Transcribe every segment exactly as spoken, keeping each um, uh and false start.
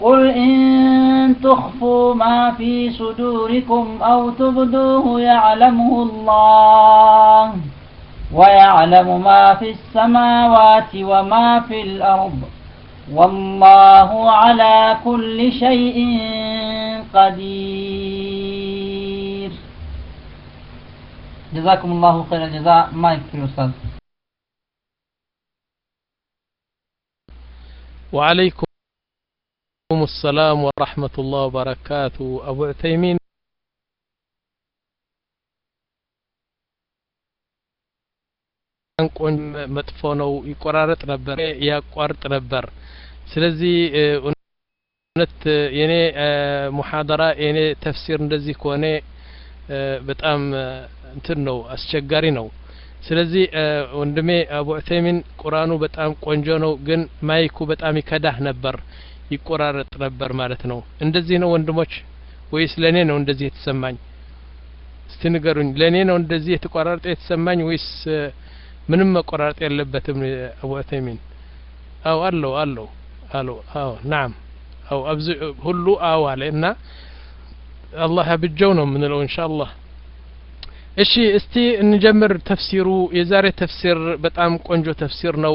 قل إن تخفوا ما في صدوركم أو تبدوه يعلمه الله ويعلم ما في السماوات وما في الأرض والله على كل شيء قدير. جزاكم الله خير الجزاء. ما يكفي أستاذ. وعليكم السلام ورحمة الله وبركاته. أبو عثيمين ቆን መጥፎ ነው ይቆራረጥ ነበር ያቋርጥ ነበር ስለዚህ እውነት የኔ ሙሐደራ የኔ ተፍሲር እንደዚህ ከሆነ በጣም እንትን ነው አስቸጋሪ ነው ስለዚህ ወንድሜ አቡ ዑሰይሚን ቁርአኑ በጣም ቆንጆ ነው ግን ማይኩ በጣም ይከዳህ ነበር ይቆራረጥ ነበር ማለት ነው እንደዚህ ነው ወንድሞች ወይስ ለኔ ነው እንደዚህ የተሰማኝ እስቲ ንገሩኝ ለኔ ነው እንደዚህ የተቆራረጠ የተሰማኝ ወይስ ምንም መቆራረጥ የለበትም አቡ ዑሰይሚን አው አለው አለው አለው አው نعم አው አብዙ ሁሉ አው አለና አላህ ያብጀው ነው ምንለው ኢንሻአላህ እሺ እስቲ እንጀምር ተፍሲሩ የዛሬ ተፍሲር በጣም ቆንጆ ተፍሲር ነው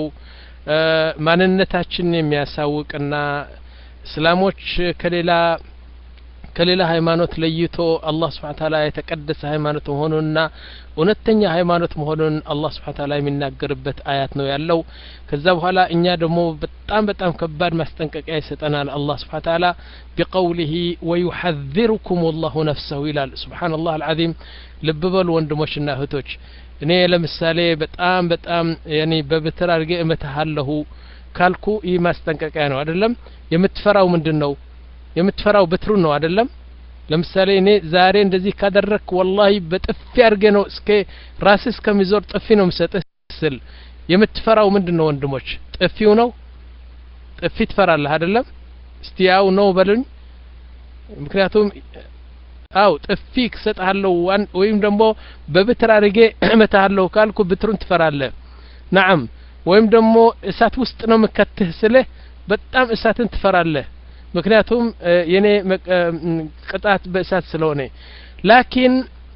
ማንነታችንን የሚያሳውቅና እስላሞች ከሌላ ከሌላ ሃይማኖት ለይቶ አላህ Subhanahu Wa Ta'ala የተቀደሰ ሃይማኖት መሆኑንና እውነተኛ ሃይማኖት መሆኑን አላህ Subhanahu Wa Ta'ala የሚናገርበት አያት ነው ያለው ከዛ በኋላ እኛ ደግሞ በጣም በጣም ከባድ ማስጠንቀቂያ ይሰጠናል አላህ Subhanahu Wa Ta'ala بقوله ويحذركم الله نفسه ይላል ሱብሃንአላህ አልዓዚም ልብ በሉ ወንድሞችና እህቶች እኔ ለምሳሌ በጣም በጣም ያኒ በብትር አድርጌ እመታሃለሁ ካልኩ ይህ ማስጠንቀቂያ ነው አይደለም የምትፈራው ምንድነው የምትፈራው በትሩ ነው አይደለም ለምሳሌ እኔ ዛሬ እንደዚህ ካደረክ ወላሂ በጥፊ አድርጌ ነው እስከ ራስህ እስከሚዞር ጥፊ ነው የምሰጥህ ስል የምትፈራው ምንድነው ወንድሞች ጥፊው ነው ጥፊ ትፈራለህ አይደለም እስቲ ያው ነው በሉኝ ምክንያቱም አው ጥፊ ከሰጣለሁ ወይም ደግሞ በብትር አድርጌ እመታለሁ ካልኩ ብትሩን ትፈራለህ نعم ወይም ደግሞ እሳት ውስጥ ነው መከተህ ስለ በጣም እሳትን ትፈራለህ ምክንያቱም የኔ ቅጣት በእሳት ስለሆነ ላኪን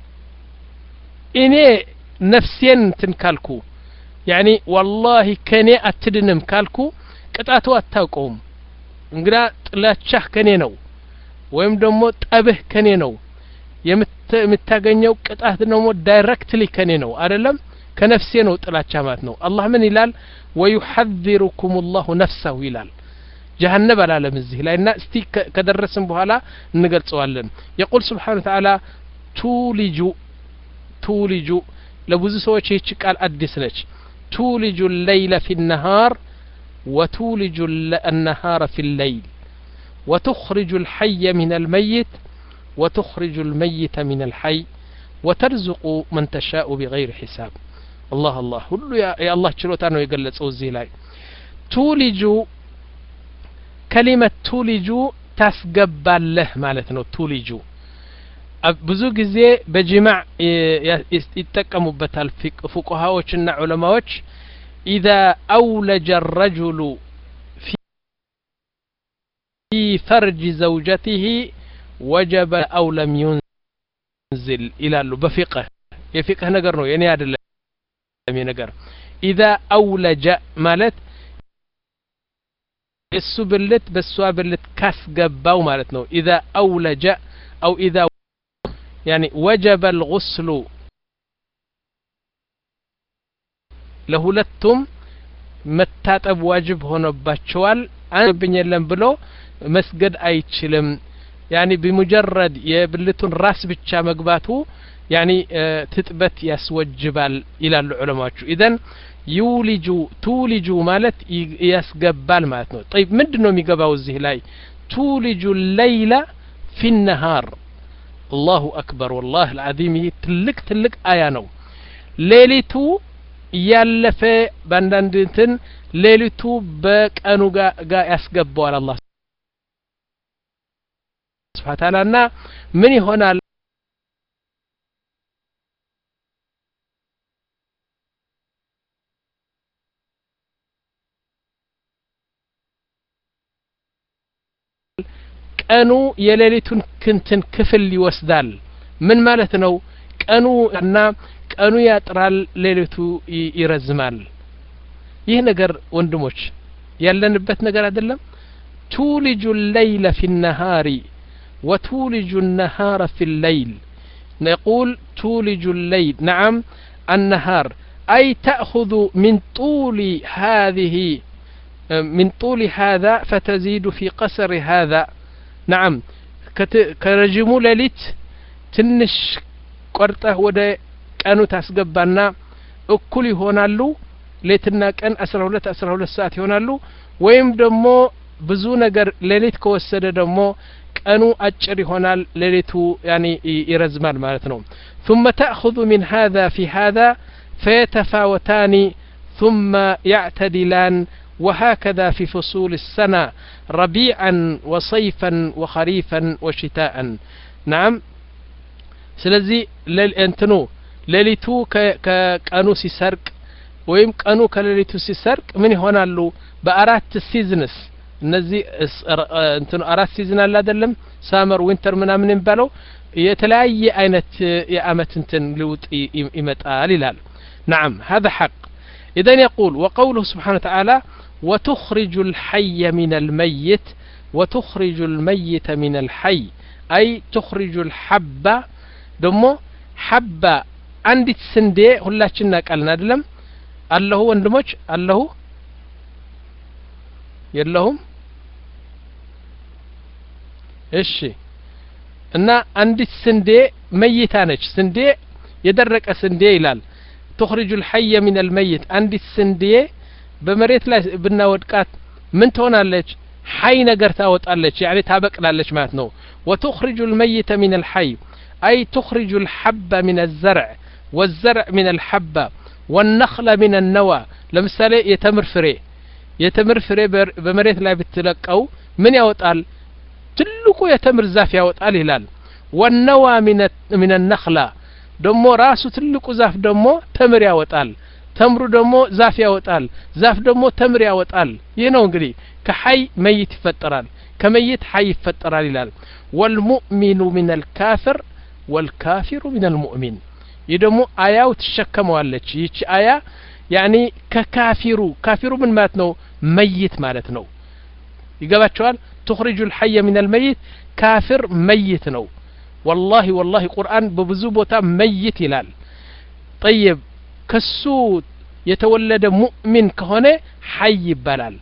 እኔ ነፍሴን ትንካልኩ يعني والله ከኔ አትድንም ካልኩ ቅጣቱ አታውቀውም እንግዳ ጥላቻህ ከኔ ነው ወይም ደግሞ ጠብህ ከኔ ነው የምታገኘው ቅጣት ደግሞ ዳይሬክትሊ ከኔ ነው አይደለም ከነፍሴ ነው ጥላቻ ማለት ነው አላህ ምን ይላል ويحذركم الله نفسه ይላል جهنم على مزه لأن استي كدرسن بحالا نقلصوالن يقول سبحانه وتعالى تولج تولج لبوز سوچ هيك قال ادس نچ تولج الليل في النهار وتولج النهار في الليل وتخرج الحي من الميت وتخرج الميت من الحي وترزق من تشاء بغير حساب الله الله كله يا الله ችሎታ ነው የገለጸው እዚህ ላይ تولج كلمة تولج تسقباله معناتنا تولج ብዙ ጊዜ በጅማዕ ይተቀሙበታል ፍቅሃዎችና ዑለማዎች إذا أولج الرجل في فرج زوجته وجب أو لم ينزل ይላሉ በፍቅህ የፍቅህ ነገር ነው የኔ አይደለም ነገር إذا أولج ማለት እሱ ብልት በሷ ብልት ካስገባው ማለት ነው اذا اولج او اذا يعني وجب الغسل ለሁለቱም መታጠብ ዋጅብ ሆነባቸዋል አንብኝ የለም ብሎ መስገድ አይችልም يعني بمجرد የብልቱን ራስ ብቻ መግባቱ يعني ትጥበት ያስወጅባል ይላሉ ዑለማዎቹ اذا يولج تولج ማለት ያስገባል ማለት ነው طيب ምንድነው የሚገባው እዚህ ላይ تولج الليل في النهار الله اكبر والله العظيم ትልቅ ትልቅ አያ ነው ሌሊቱ ያለፈ ባንዳንድ እንትን ሌሊቱ በቀኑ ጋር ያስገባዋል አላህ Subhanahu Wa Ta'ala እና ምን ይሆናል ቀኑ የሌሊቱን ክንትን ክፍል ይወስዳል ምን ማለት ነው ቀኑ እና ቀኑ ያጥራል ሌሊቱ ይረዝማል ይህ ነገር ወንድሞች ያለንበት ነገር አይደለም تولج الليل في النهار وتولج النهار في الليل نقول تولج الليل نعم النهار أي تأخذ من طول هذه من طول هذا فتزيد في قصر هذا نعم كرجمو ليلت تنش قرطه وده ቀኑ ታስገባና እኩል ይሆናሉ ሌትና ቀን አስራ ሁለት አስራ ሁለት ሰዓት ይሆናሉ ወይም ደግሞ ብዙ ነገር ሌሊት ከወሰደ ደግሞ ቀኑ አጭር ይሆናል ሌሊቱ يعني ይረዝማል ማለት ነው ثم تأخذ من هذا في هذا فيتفاوتان ثم يعتدلان وهكذا في فصول السنة ربيعا وصيفا وخريفا وشتاء نعم ስለዚህ እንትኑ ሌሊቱ ከቀኑ ሲሰርቅ ወይም ቀኑ ከሌሊቱ ሲሰርቅ ምን ይሆናሉ በአራት ሲዝንስ እነዚህ እንትኑ አራት ሲዝን አለ አይደለም ሳመር ዊንተር ምናምን እንባለው የተለያየ አይነት የአመት እንትን ልውጥ ይመጣል ይላል نعم هذا حق اذا يقول وقوله سبحانه وتعالى وتخرج الحي من الميت وتخرج الميت من الحي اي تخرج الحب ደሞ ሐባ አንዲት ስንዴ ሁላችን እናቃለን አይደለም አለሁ ወንድሞች አለሁ የለሁም እሺ እና አንዲት ስንዴ መይታ ነች ስንዴ የደረቀ ስንዴ ይላል تخرج الحي من الميت አንዲት ስንዴ በመሬት ላይ ብናወድቃት ምን ትሆናለች ሐይ ነገር ታወጣለች يعني ታበቅላለች ማለት ነው وتخرج الميت من الحي أي تخرج الحب من الزرع والزرع من الحبة والنخل من النوى لمثال يتمر فري يتمر فري بمريت لا بتلقوا من يوطال تلقوا يتمر زاف يوطال هلال والنوى من من النخلة دمو راسو تلقوا زاف دمو تمر يوطال تمر دمو زاف يوطال زاف دمو تمر يوطال ينو انغري كحي ميت يفطرال كميت حي يفطرال هلال والمؤمن من الكافر والكافر من المؤمن يدمو آيات تشكموا عليك يش آية يعني ككافرو كافرو من ماتنو ميت مالتنو يقبل تخرج الحي من الميت كافر ميتنو والله والله قرآن ببزوبوتا ميت هلال طيب كسو يتولد مؤمن كهونه حي بلال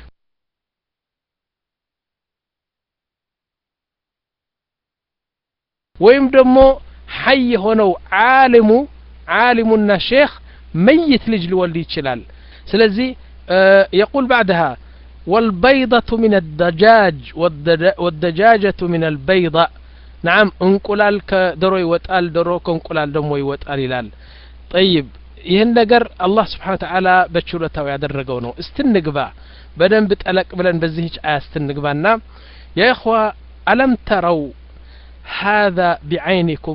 ወይም ደግሞ ሐይ ሆነው ዓሊሙ ዓሊሙና ሼኽ መይት ልጅ ሊወልድ ይችላል ስለዚህ يقول بعدها والبيضة من الدجاج والدجاجة من البيضة نعم እንቁላል ከዶሮ ይወጣል ዶሮ ከእንቁላል ደግሞ ይወጣል ይላል طيب ይሄን ነገር አላህ Subhanahu Wa Ta'ala በችሎታው ያደረገው ነው እስትንግባ በደንብ ጠለቅ ብለን በዚህች አያስትንግባና يا اخوة ألم تروا هذا بعينكم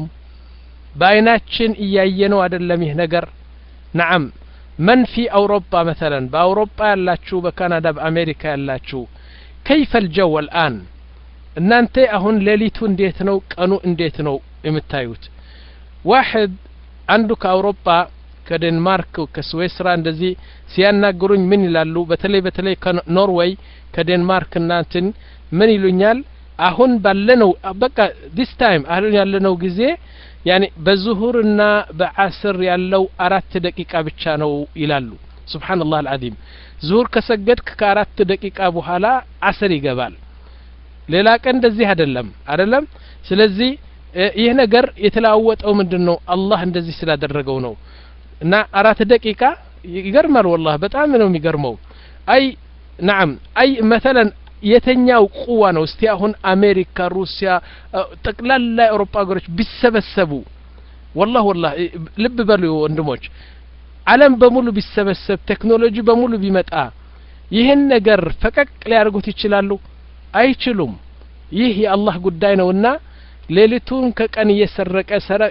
بعيناتشن إياينو أدلم يهنجر نعم من في أوروبا مثلا بأوروبا يلاتشو بكندا بأمريكا يلاتشو كيف الجو الآن إن أنت أهون ليليتون ديتنو كانوا انديتنو امتايوت واحد عندك أوروبا كدنمارك وكسويسرا اندزي سيانا قرون من يلالو بتلي بتلي كنوروي كدنمارك نانتن من يلونيال አሁን ባለነው በቃ this time አሁን ያለነው ጊዜ يعني በዙሁርና በአስር ያለው አራት ደቂቃ ብቻ ነው ይላሉ ሱብሃንአላህ አልዓዚም ዙሁር ከሰገድክ ከአራት ደቂቃ በኋላ አስር ይገባል ሌላ ቀን እንደዚህ አይደለም አይደለም ስለዚህ ይሄ ነገር የተላወጠው ምንድነው አላህ እንደዚህ ስላደረገው ነው እና አራት ደቂቃ ይገርማል والله በጣም ነው የሚገርመው አይ نعم አይ مثلا የተኛው ቁዋ ነው እስቲ አሁን አሜሪካ ሩሲያ ጠቅላላ አውሮፓ ሀገሮች ቢሰበሰቡ والله والله ልብ በሉ ወንድሞች ዓለም በሙሉ ቢሰበሰብ ቴክኖሎጂ በሙሉ ቢመጣ ይሄን ነገር ፈቀቅ ሊያርጉት ይችላሉ አይችሉም ይህ የአላህ ጉዳይ ነውና ሌሊቱን ከቀን እየሰረቀ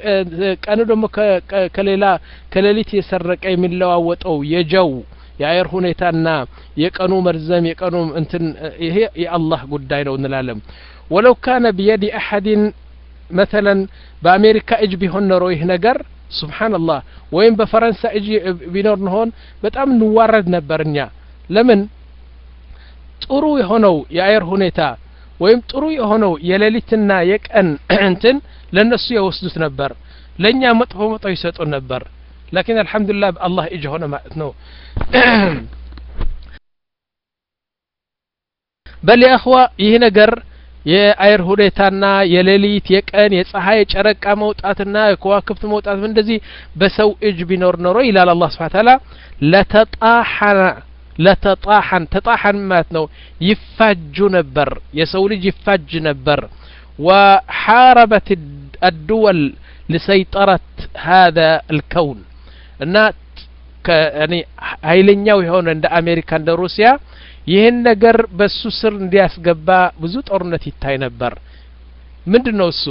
ቀኑ ደግሞ ከሌላ ከሌሊት እየሰረቀ የሚለዋወጠው የጀው የአየር ሁኔታና የቀኑ መርዘም የቀኑ እንትን ይሄ የአላህ ጉዳይ ነው እንላለን ولو كان بيد أحد مثلا بأمريكا إج بيهون نرويه نجر سبحان الله وين بفرنسا إجي بينور نهون بتأم نوارد نبرنيا لمن ጥሩ የሆነው የአየር ሁኔታ ወይም ጥሩ የሆነው የሌሊትና የቀን እንትን ለነሱ ይወስዱት ነበር ለኛ መጥፎ መጥፎ ይሰጡ ነበር لكن الحمد لله الله اجى هنا ማለት ነው بل يا اخوا ይህ ነገር የአየር ሁኔታና የሌሊት የቀን የፀሐይ ጨረቃ መውጣትና የከዋክብት መውጣት እንደዚህ በሰው እጅ ቢኖር ኖሮ ይላል አላህ Subhanahu Wa Ta'ala ለተጣሐነ ለተጣሐን ተጣሐን ማለት ነው ይፋጁ ነበር የሰው ልጅ ይፋጅ ነበር وحاربت الدول لسيطرة هذا الكون እና ያኒ ኃይለኛው የሆነ እንደ አሜሪካ እንደ ሩሲያ ይሄን ነገር በሱ ስር እንዲያስገባ ብዙ ጦርነት ይታይ ነበር ምንድነው እሱ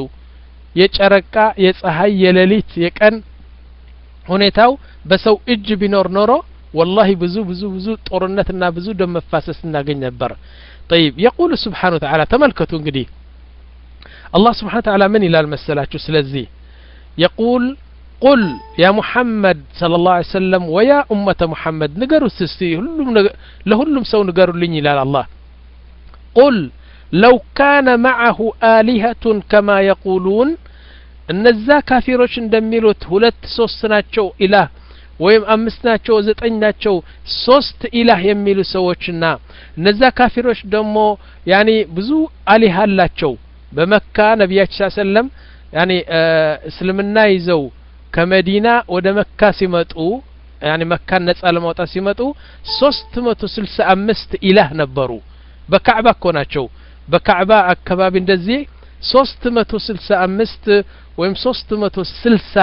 የጨረቃ የፀሐይ የሌሊት የቀን ሁኔታው በሰው እጅ ቢኖር ኖሮ والله ብዙ ብዙ ብዙ ጦርነትና ብዙ ደም መፋሰስ እናገኝ ነበር طيب يقول سبحانه وتعالى ተመልከቱ እንግዲህ الله سبحانه وتعالى من ይላል መሰላችሁ ስለዚህ يقول قل يا محمد صلى الله عليه وسلم ويا أمة محمد نقروا سستي هلهم لهلهم سو نقروا لني لا الله قل لو كان معه آلهة كما يقولون النزا كافروش اندميلوت هلت سوستناتشو إله ويم أمسناتشو زتعناتشو سوست إله يميلو سووشنا النزا كافروش دمو يعني بزو آلهة لاتشو بمكة نبياتش صلى الله عليه وسلم يعني آه اسلمنا يزو كمدينة ودا مكة سيمتو يعني مكة نص لموطا سيمتو ሶስት መቶ ስልሳ አምስት ኢላህ ነበሩ በካዕባ ኮናቸው በካዕባ አካባቢ እንደዚህ ሶስት መቶ ስልሳ አምስት ወይም ሶስት መቶ ስልሳ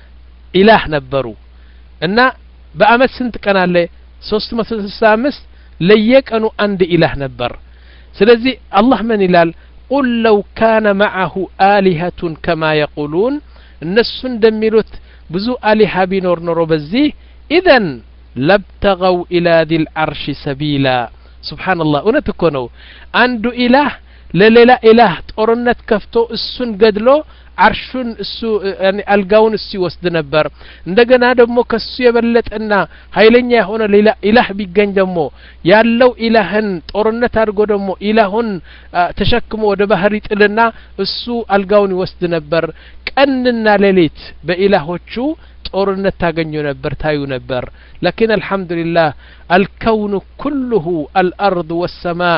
ኢላህ ነበሩ እና በአመት ስንት ቀን አለ ሶስት መቶ ስልሳ አምስት ለየቀኑ አንድ ኢላህ ነበር ስለዚህ አላህ ምን ይላል قل لو كان معه آلهة كما يقولون الناس እንደሚሉት ብዙ አሊሃ ቢኖር ኖሮ በዚህ اذن لابتغوا الى ذي العرش سبيلا سبحان الله እውነት እኮ ነው አንዱ ኢላህ ለሌላ ኢላህ ጦርነት ከፍቶ እሱን ገድሎ አርሹን እሱ ያኒ አልጋውን እሱ ይወስድ ነበር እንደገና ደግሞ ከሱ የበለጠና ኃይለኛ የሆነ ሌላ ኢላህ ቢገኝ ደግሞ ያለው ኢላህን ጦርነት አድርጎ ደግሞ ኢላሁን ተሸክሞ ወደ ባህር ይጥልና እሱ አልጋውን ይወስድ ነበር ቀንና ሌሊት በኢላሆቹ ጦርነት ታገኙ ነበር ታዩ ነበር لكن الحمد لله الكون كله الأرض والسماء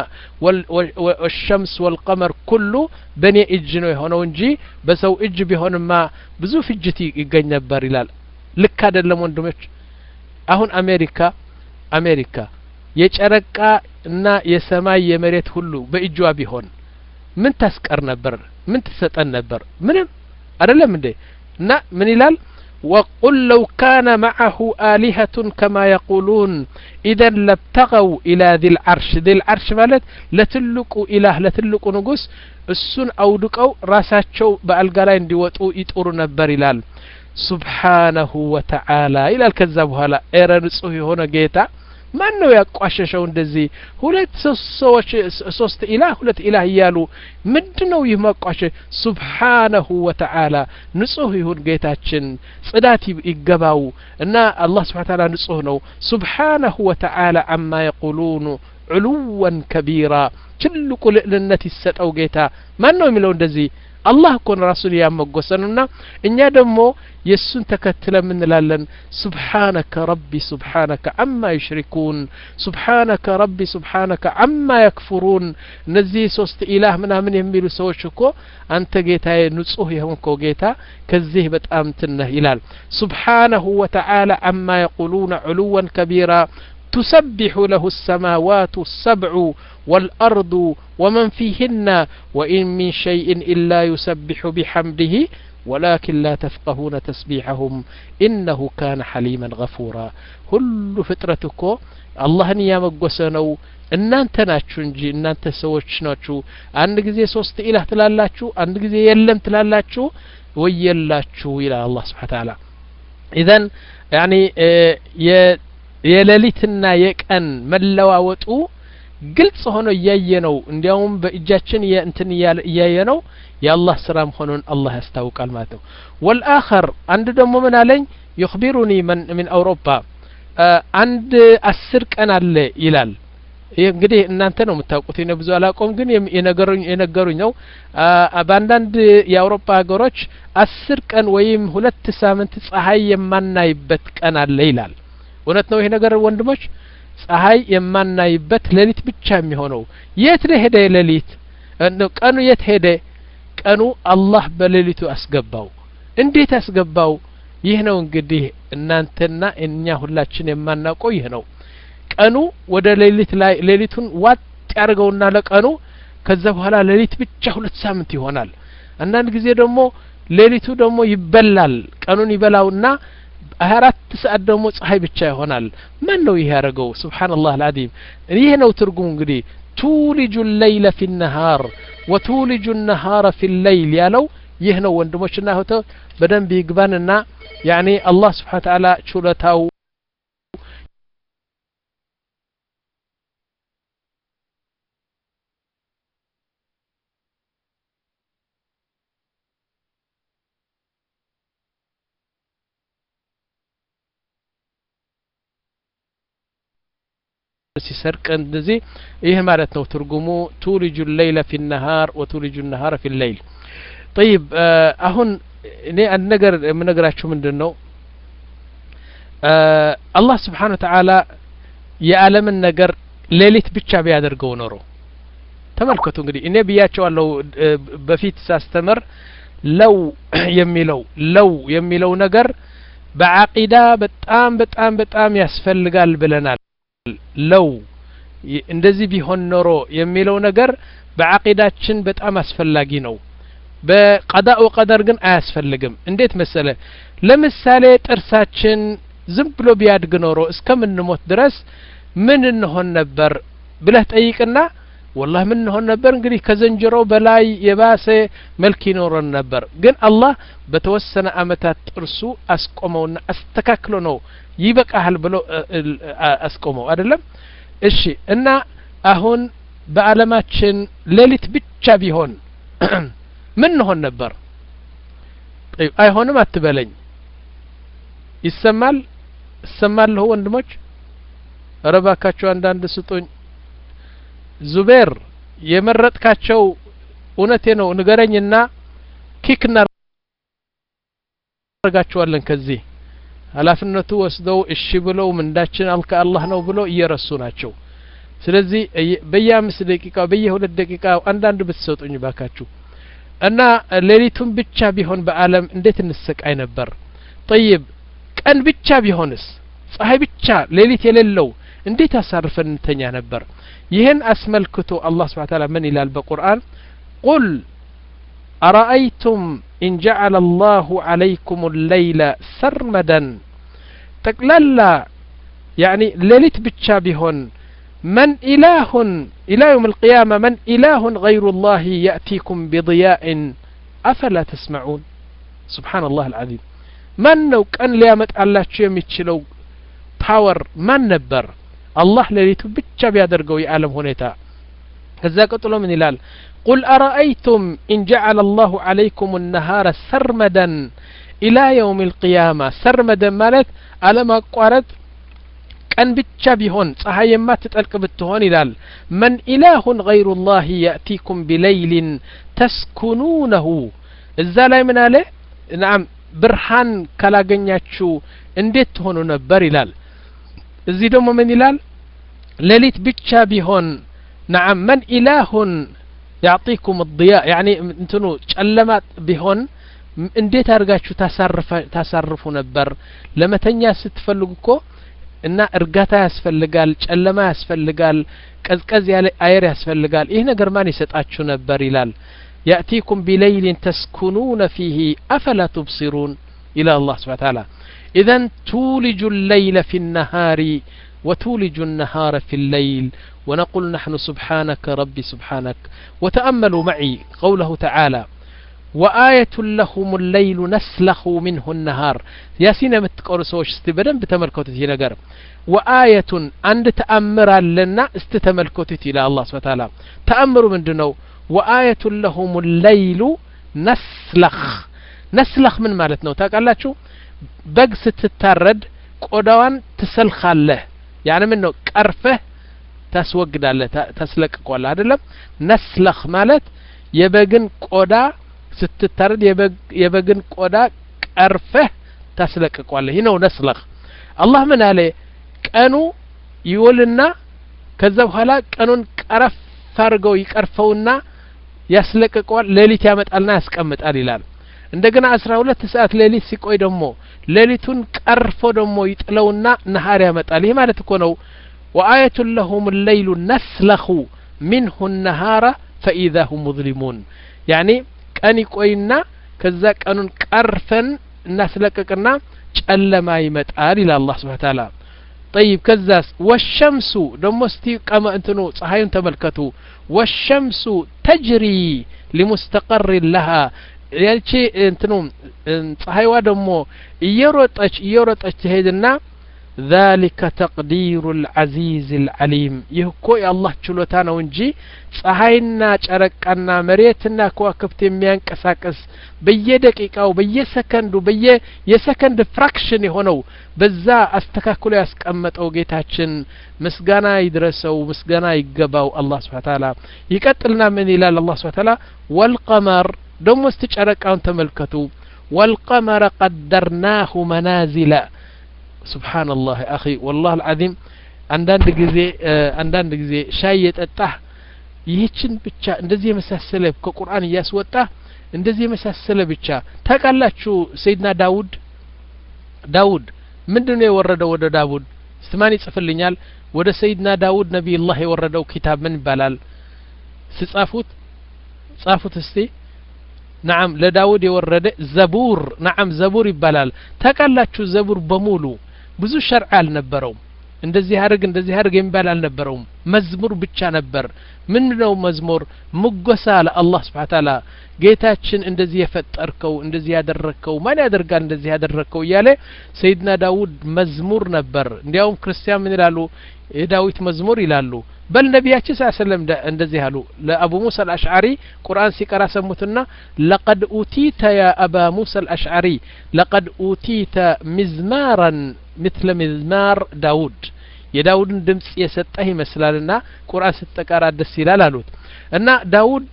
والشمس والقمر كله بني اجنو يهونو እንጂ በሰው እጅ ቢሆንማ ብዙ ፍጅት ይገኝ ነበር ይላል ልክ አይደለም ወንድሞች አሁን አሜሪካ አሜሪካ የጨረቃ እና የሰማይ የመሬት ሁሉ በእጇ ቢሆን ምን ታስቀር ነበር ምን ትሰጠን ነበር ምንም አይደለም እንዴ እና ምን ይላል وقل لو كان معه آلهة كما يقولون إذا لابتغوا إلى ذي العرش ذي العرش مالت لتلقوا إله لتلقوا نقص السن أودقوا راساتشو بألقالين ديوتوا يتقروا نبرلال سبحانه وتعالى إلى الكذاب هلا إيران سوهي هنا جيتا ما أنه يقاششوا እንደዚህ ሁለት ሰዎች ሶስት ኢላህ ሁለት ኢላህ ይያሉ ምንድነው ይማቋሽ ሱብሃነሁ ወተዓላ ንጹህ ይሁን ጌታችን ጽዳት ይገባው እና አላህ Subhanahu Wa Ta'ala ንጹህ ነው ሱብሃነሁ ወተዓላ አማ يقولون علوا كبيرا ትልቁ ልዕልነት ይሰጠው ጌታ ማን ነው የሚለው እንደዚህ አላህ ኮን ራሱን ያመጎሰንና እኛ ደግሞ የሱን ተከትለ ምን እንላለን سبحانك ربي سبحانك عما يشركون سبحانك ربي سبحانك عما يكفرون نزي ሶስት ኢላህ ምናምን የሚሉ ሰዎች እኮ አንተ ጌታዬ ንጹህ የሆንከው ጌታ ከዚህ በጣም ትነህ ይላል سبحانه وتعالى عما يقولون علوا كبيرا تسبح له السماوات السبع والأرض ومن فيهن وإن من شيء إلا يسبح بحمده ولكن لا تفقهون تسبيحهم إنه كان حليما غفورا كل فترتكو الله نيام قسنو እናንተ ናችሁ እንጂ እናንተ ሰዎች ናችሁ አንድ ጊዜ ሶስት ኢላህ ትላላችሁ አንድ ጊዜ የለም ትላላችሁ ወየላችሁ ይላል አላህ Subhanahu Wa Ta'ala اذن يعني የሌሊትና የቀን መለዋወጡ ግልጽ ሆኖ ያየነው እንዲያውም በእጃችን የእንትን ያየነው የአላህ ስራ መሆኑን አላህ ያስታውቃል ማለት ነው والآخر አንድ ደግሞ ምን አለኝ يخبرني من من أوروبا አንድ አስር ቀን አለ ይላል እንግዲህ እናንተ ነው የምታውቁት እኔ ብዙ አላቆም ግን የነገሩኝ የነገሩኝ ነው በአንዳንድ የአውሮፓ ሀገሮች አስር ቀን ወይም ሁለት ሳምንት ፀሐይ የማናይበት ቀን አለ ይላል እውነት ነው ይሄ ነገር ወንድሞች ፀሐይ የማናይበት ሌሊት ብቻ የሚሆነው የት ሄደ ሌሊት ቀኑ የት ሄደ ቀኑ አላህ በሌሊቱ አስገባው እንዴት አስገባው ይህ ነው እንግዲህ እናንተና እኛ ሁላችን የማናውቀው ይህ ነው ቀኑ ወደ ሌሊት ላይ ሌሊቱን ዋጥ ያርገውና ለቀኑ ከዛ በኋላ ሌሊት ብቻ ሁለት ሳምንት ይሆናል አንዳንድ ጊዜ ደግሞ ሌሊቱ ደግሞ ይበላል ቀኑን ይበላውና ሃያ አራት ሰዓት ደግሞ ፀሐይ ብቻ ይሆናል ማን ነው ይሄ ያረገው ሱብሃንአላህ አልዓዚም ይሄ ነው ትርጉሙ እንግዲህ ቱሊጁ الليل في النهار وتولج النهار في الليل ያለው ይህ ነው ወንድሞችና እህቶች በደንብ ይግባንና يعني الله سبحانه وتعالى ችሎታው ሲሰርቅ እንደዚህ ይሄ ማለት ነው ትርጉሙ تولج الليل في النهار وتولج النهار في الليل طيب አሁን እኔ አንድ ነገር የምነግራችሁ ምንድነው አላህ Subhanahu Wa Ta'ala የዓለምን ነገር ሌሊት ብቻ ቢያደርገው ኖሮ ተመልከቱ እንግዲህ እኔ ብያቸዋለሁ በፊት ሳስተምር ለው የሚለው ለው የሚለው ነገር በአቂዳ በጣም በጣም በጣም ያስፈልጋል ብለናል ለው እንደዚህ ቢሆን ኖሮ የሚለው ነገር በአቂዳችን በጣም አስፈላጊ ነው በቀዳኡ ቀደር ግን አያስፈልግም እንዴት መሰለ ለምሳሌ ጥርሳችን ዝም ብሎ ቢያድግ ኖሮ እስከምንሞት ድረስ ምን እንሆን ነበር ብለህ ጠይቅና والله ምን እንሆን ነበር እንግዲህ ከዘንጀሮ በላይ የባሰ መልክ ይኖረን ነበር ግን አላህ በተወሰነ አመታት ጥርሱ አስቆመውና አስተካክሎ ነው ይበቃል ብሎ አስቆመው አይደለም እሺ እና አሁን በአለማችን ሌሊት ብቻ ቢሆን ምን ሆነ ነበር አይሆንም አትበለኝ ይሰማል ይሰማል ወንድሞች ረባካቸው አንዳንድ ስጡኝ ዙቤር የመረጥካቸው እውነቴ ነው ንገረኝና ኪክና አርጋቸዋለን ከዚህ ኃላፊነቱ ወስደው እሺ ብለው ምንዳችን አልከ አላህ ነው ብለው እየረሱ ናቸው ስለዚህ በየአምስት ደቂቃ በየሁለት ደቂቃ አንዳንድ ብትሰጡኝ ባካችሁ እና ሌሊቱን ብቻ ቢሆን በአለም እንዴት እንሰቃይ ነበር طيب ቀን ብቻ ቢሆንስ ፀሐይ ብቻ ሌሊት የሌለው እንዴት አሳርፈን እንተኛ ነበር ይሄን አስመልክቶ አላህ Subhanahu Wa Ta'ala ምን ይላል በቁርአን قل أرأيتم إن جعل الله عليكم الليل سرمدا تقللا يعني ليلت بتشا بهن من إله إلى يوم القيامة من إله غير الله يأتيكم بضياء أفلا تسمعون سبحان الله العظيم من لو كان ليامت الله شيء متشلو باور من نبر الله ليلت بتشا بيادرقو يعلم هنيتا كذا قتلوا من إلال قل أرأيتم إن جعل الله عليكم النهار سرمدا إلى يوم القيامة سرمدا مالت على ما قارت كان بتشا بهن صحيح ما تتلك بتهون إلال من إله غير الله يأتيكم بليل تسكنونه الزالي من عليه نعم برهان كلا جنياتشو انديت هونو نبر إلال الزيدوم من إلال ليلت بتشا بهن نعم من إله يعطيكم الضياء يعني انتنو ጨለማት ቢሆን እንዴት አርጋችሁ ታሳርፈ ታሳርፉ ነበር ለመተኛ ስትፈልጉ እኮ እና እርጋታ ያስፈልጋል ጨለማ ያስፈልጋል ቀዝቀዝ ያለ አየር ያስፈልጋል ይሄ ነገር ማን ይሰጣችሁ ነበር ይላል يأتيكم بليل تسكنون فيه أفلا تبصرون إلى الله سبحانه وتعالى إذن تولج الليل في النهار وتولج النهار في الليل ونقول نحن سبحانك ربي سبحانك وتأملوا معي قوله تعالى وآية لهم الليل نسلخ منه النهار ياسين متقرؤ سوش استبدن بتملكوت هي ነገር وآية عند تأمر لنا استتملكوت إلى الله سبحانه وتعالى تأمر من دنو وآية لهم الليل نسلخ نسلخ من مالتنا تاقالاችሁ በግ ስትታረድ ቆዳዋን ትሰልኻለህ يعني منه ቀርፈህ ታስወግዳለህ ታስለቅቀዋለህ አይደለም ነስለኽ ማለት የበግን ቆዳ ስትታረድ የበግን ቆዳ ቀርፈህ ታስለቅቀዋለህ ይሄ ነው ነስለኽ አላህ ምን አለ ቀኑ ይወልና ከዛ በኋላ ቀኑን ቀረፍ አድርገው ይቀርፈውና ያስለቅቀዋል ሌሊት ያመጣልና ያስቀምጣል ይላል እንደገና አስራ ሁለት ሰዓት ሌሊት ሲቆይ ደግሞ ሌሊቱን ቀርፎ ደግሞ ይጥለውና ነሃር ያመጣል ይሄ ማለት እኮ ነው وآية لهم الليل نسلخ منه النهار فإذا هم مظلمون يعني كان يقوينا كذا كانون قرفن نسلككنا ጨለማ ይመጣል الى الله سبحانه وتعالى طيب كذاس والشمس دمستي كما انتو ፀሐዩን ተመልከቱ والشمس تجري لمستقر لها ያቺ እንትኑ ፀሐይዋ ደግሞ እየሮጠች እየሮጠች ትሄድና ذلك تقدير العزيز العليم يهكو يا الله ችሎታ ነው እንጂ ፀሐይና ጨረቃና መሬትና ከዋክብት የሚያንቀሳቀስ በየደቂቃው በየሰከንዱ በየ የሰከንድ ፍራክሽን የሆነው በዛ አስተካክሎ ያስቀመጠው ጌታችን ምስጋና ይድረሰው ምስጋና ይገባው አላህ Subhanahu Wa Ta'ala ይቀጥልና ምን ይላል አላህ Subhanahu Wa Ta'ala والقمر ደግሞ ጨረቃውን ተመልከቱ والقمر قدرناه منازل سبحان الله أخي والله العظيم عندنا جزء عندنا جزء شاي يتأتاه يهتشن بتشا እንደዚህ የመሳሰለ ከቁርአን ያስወጣ እንደዚህ የመሳሰለ ብቻ ታውቃላችሁ ሰይድና ዳውድ ዳውድ ምንድነው የወረደው ወደ ዳውድ ስማን ይጽፍልኛል ወደ ሰይድና ዳውድ ነብዩላህ የወረደው ኪታብ ምን ይባላል ሲጻፉት ጻፉት እስቲ نعم لداود يورد زبور نعم زبور ይባላል ታውቃላችሁ ዘቡር በሙሉ ብዙ ሸርዕ አልነበረውም እንደዚህ አርግ እንደዚህ አርግ የሚባል አልነበረውም መዝሙር ብቻ ነበር ምንድነው መዝሙር ሙገሳ ለአላህ Subhanahu Wa Ta'ala ጌታችን እንደዚህ የፈጠርከው እንደዚህ ያደረከው ማን ያደርጋል እንደዚህ ያደረከው ያለ ሰይድና ዳውድ መዝሙር ነበር እንዲያውም ክርስቲያን ምን ይላሉ የዳዊት መዝሙር ይላሉ በል ነብያችን ሰለላሁ እንደዚህ አሉ ለአቡ ሙሳ አልአሽዓሪ ቁርአን ሲቀራ ሰሙትና لقد اوتيت يا ابا موسى الاشعري لقد اوتيت مزمارا مثل مزمار داود የዳውድን ድምጽ የሰጠህ ይመስላልና ቁርአን ስትቀራ ደስ ይላል አሉት እና ዳውድ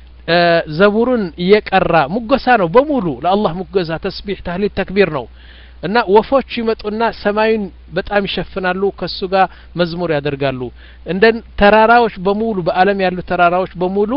ዘቡሩን እየቀራ ሙገሳ ነው በሙሉ ለአላህ ሙገሳ ተስቢህ ተህሊል ተክቢር ነው እና ወፎች ይመጡና ሰማዩን በጣም ይሸፍናሉ ከሱ ጋር መዝሙር ያደርጋሉ እንደን ተራራዎች በሙሉ በአለም ያሉ ተራራዎች በሙሉ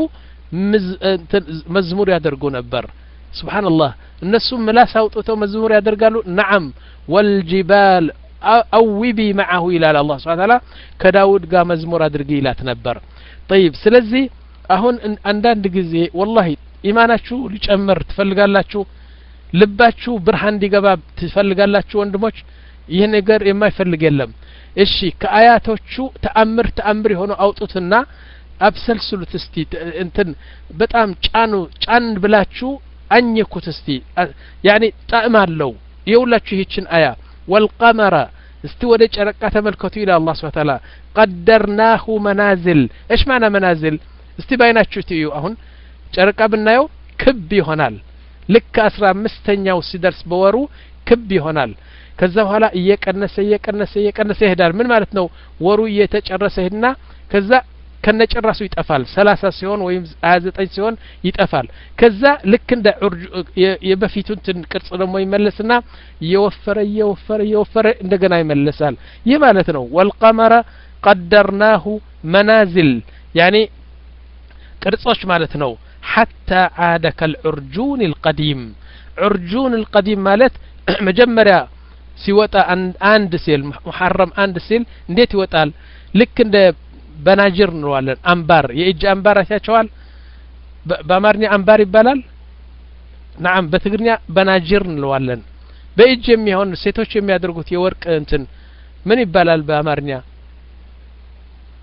መዝሙር ያደርጉ ነበር ሱብሃንአላህ እነሱ ምላስ አውጥተው መዝሙር ያደርጋሉ نعم والجبال أوبي معه إلى الله سبحانه وتعالى كداود قام مزمور أدرقي لا تنبر طيب سلزي أهون عندان دقزي والله إيماناتشو ليجمر تفلقالاتشو لباتشو برهان دي قباب تفلقالاتشو وندموش يهنقر إما يفلق يلم إشي كآياتوشو تأمر تأمري هونو أوتوتنا أبسلسلو تستي انتن بتأم چانو چان بلاتشو أنيكو تستي يعني تأمال لو يولاتشو هيتشن آيات والقمر استوى ጨረቃ ተመልከቱ إلى الله سبحانه وتعالى قدرناه منازل ايش معنى منازل እስቲ ባይናችሁ ትዩ አሁን ጨረቃ ብናየው ክብ ይሆናል ልክ አስራ አምስተኛው ሲደርስ በወሩ ክብ ይሆናል ከዛ በኋላ እየቀነሰ እየቀነሰ እየቀነሰ ይሄዳል ምን ማለት ነው ወሩ እየተጨረሰ ሄድና ከዛ ከነጨራሱ ይጠፋል ሰላሳ ሲሆን ወይም ሃያ ዘጠኝ ሲሆን ይጠፋል ከዛ ልክ እንደ የበፊቱን ቅርጽ ደግሞ ይመለስና የወፈረ የወፈረ የወፈረ እንደገና ይመለሳል ይህ ማለት ነው والقمر قدرناه منازل يعني ቅርጾች ማለት ነው حتى عاد كالعرجون القديم عرجون القديم ማለት መጀመሪያ ሲወጣ አንድ ሲል محرم አንድ ሲል እንዴት ይወጣል ልክ እንደ በናጅር እንለዋለን አንባር የእጅ አንባር ያቻቸዋል በአማርኛ አንባር ይባላል نعم በትግርኛ በናጅር እንለዋለን በእጅ የሚሆን ሴቶች የሚያደርጉት የወርቅ እንትን ምን ይባላል በአማርኛ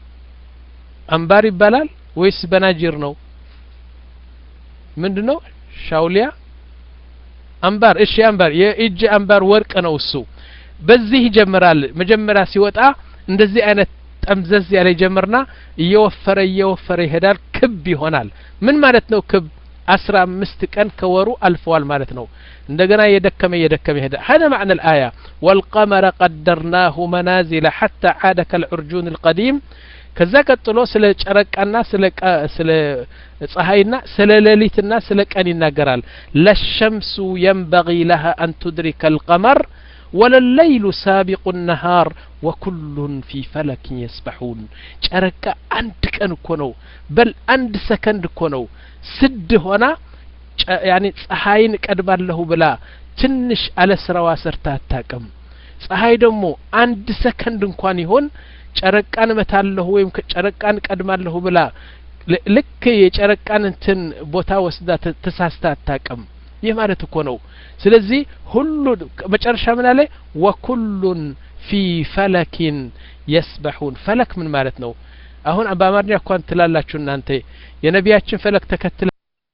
አንባር ይባላል ወይስ በናጅር ነው ምንድነው ሻውሊያ አምባር እሺ አምባር የእጅ አምባር ወርቅ ነው እሱ በዚህ ይጀምራል መጀመሪያ ሲወጣ እንደዚህ አይነት ጠምዘዝ ያለ ጀመርና እየወፈረ እየወፈረ ይሄዳል ክብ ይሆናል ምን ማለት ነው ክብ አስራ አምስት ቀን ከወሩ አልፈዋል ማለት ነው እንደገና የደከመ የደከመ ይሄዳል هذا معنى الآية والقمر قدرناه منازل حتى عاد كالعرجون القديم ከዛ ቀጥሎ ስለ ጨረቃና ስለ ስለ ፀሐይና ስለ ሌሊትና ስለ ቀን ይናገራል ለሸምሱ ينبغي لها أن تدرك القمر ولا الليل سابق النهار وكل في فلك يسبحون ጨረቃ አንድ ቀን እኮ ነው በል አንድ ሰከንድ እኮ ነው ስድ ሆና ያኒ ፀሐይን ቀድማለሁ ብላ ትንሽ አለ ስራዋ ሰርታ አታቀም ፀሐይ ደግሞ አንድ ሰከንድ እንኳን ይሆን ጨረቃን መታለሁ ወይም ጨረቃን ቀድማለሁ ብላ ልክ የጨረቃን እንትን ቦታ ወስዳ ተሳስታ አታቀም ይህ ማለት እኮ ነው ስለዚህ ሁሉ መጨረሻ ምን አለ ወኩሉን في فلك يسبحون فلك ምን ማለት ነው አሁን በአማርኛ እንኳን ትላላችሁ እናንተ የነቢያችን ፈለክ ተከትለ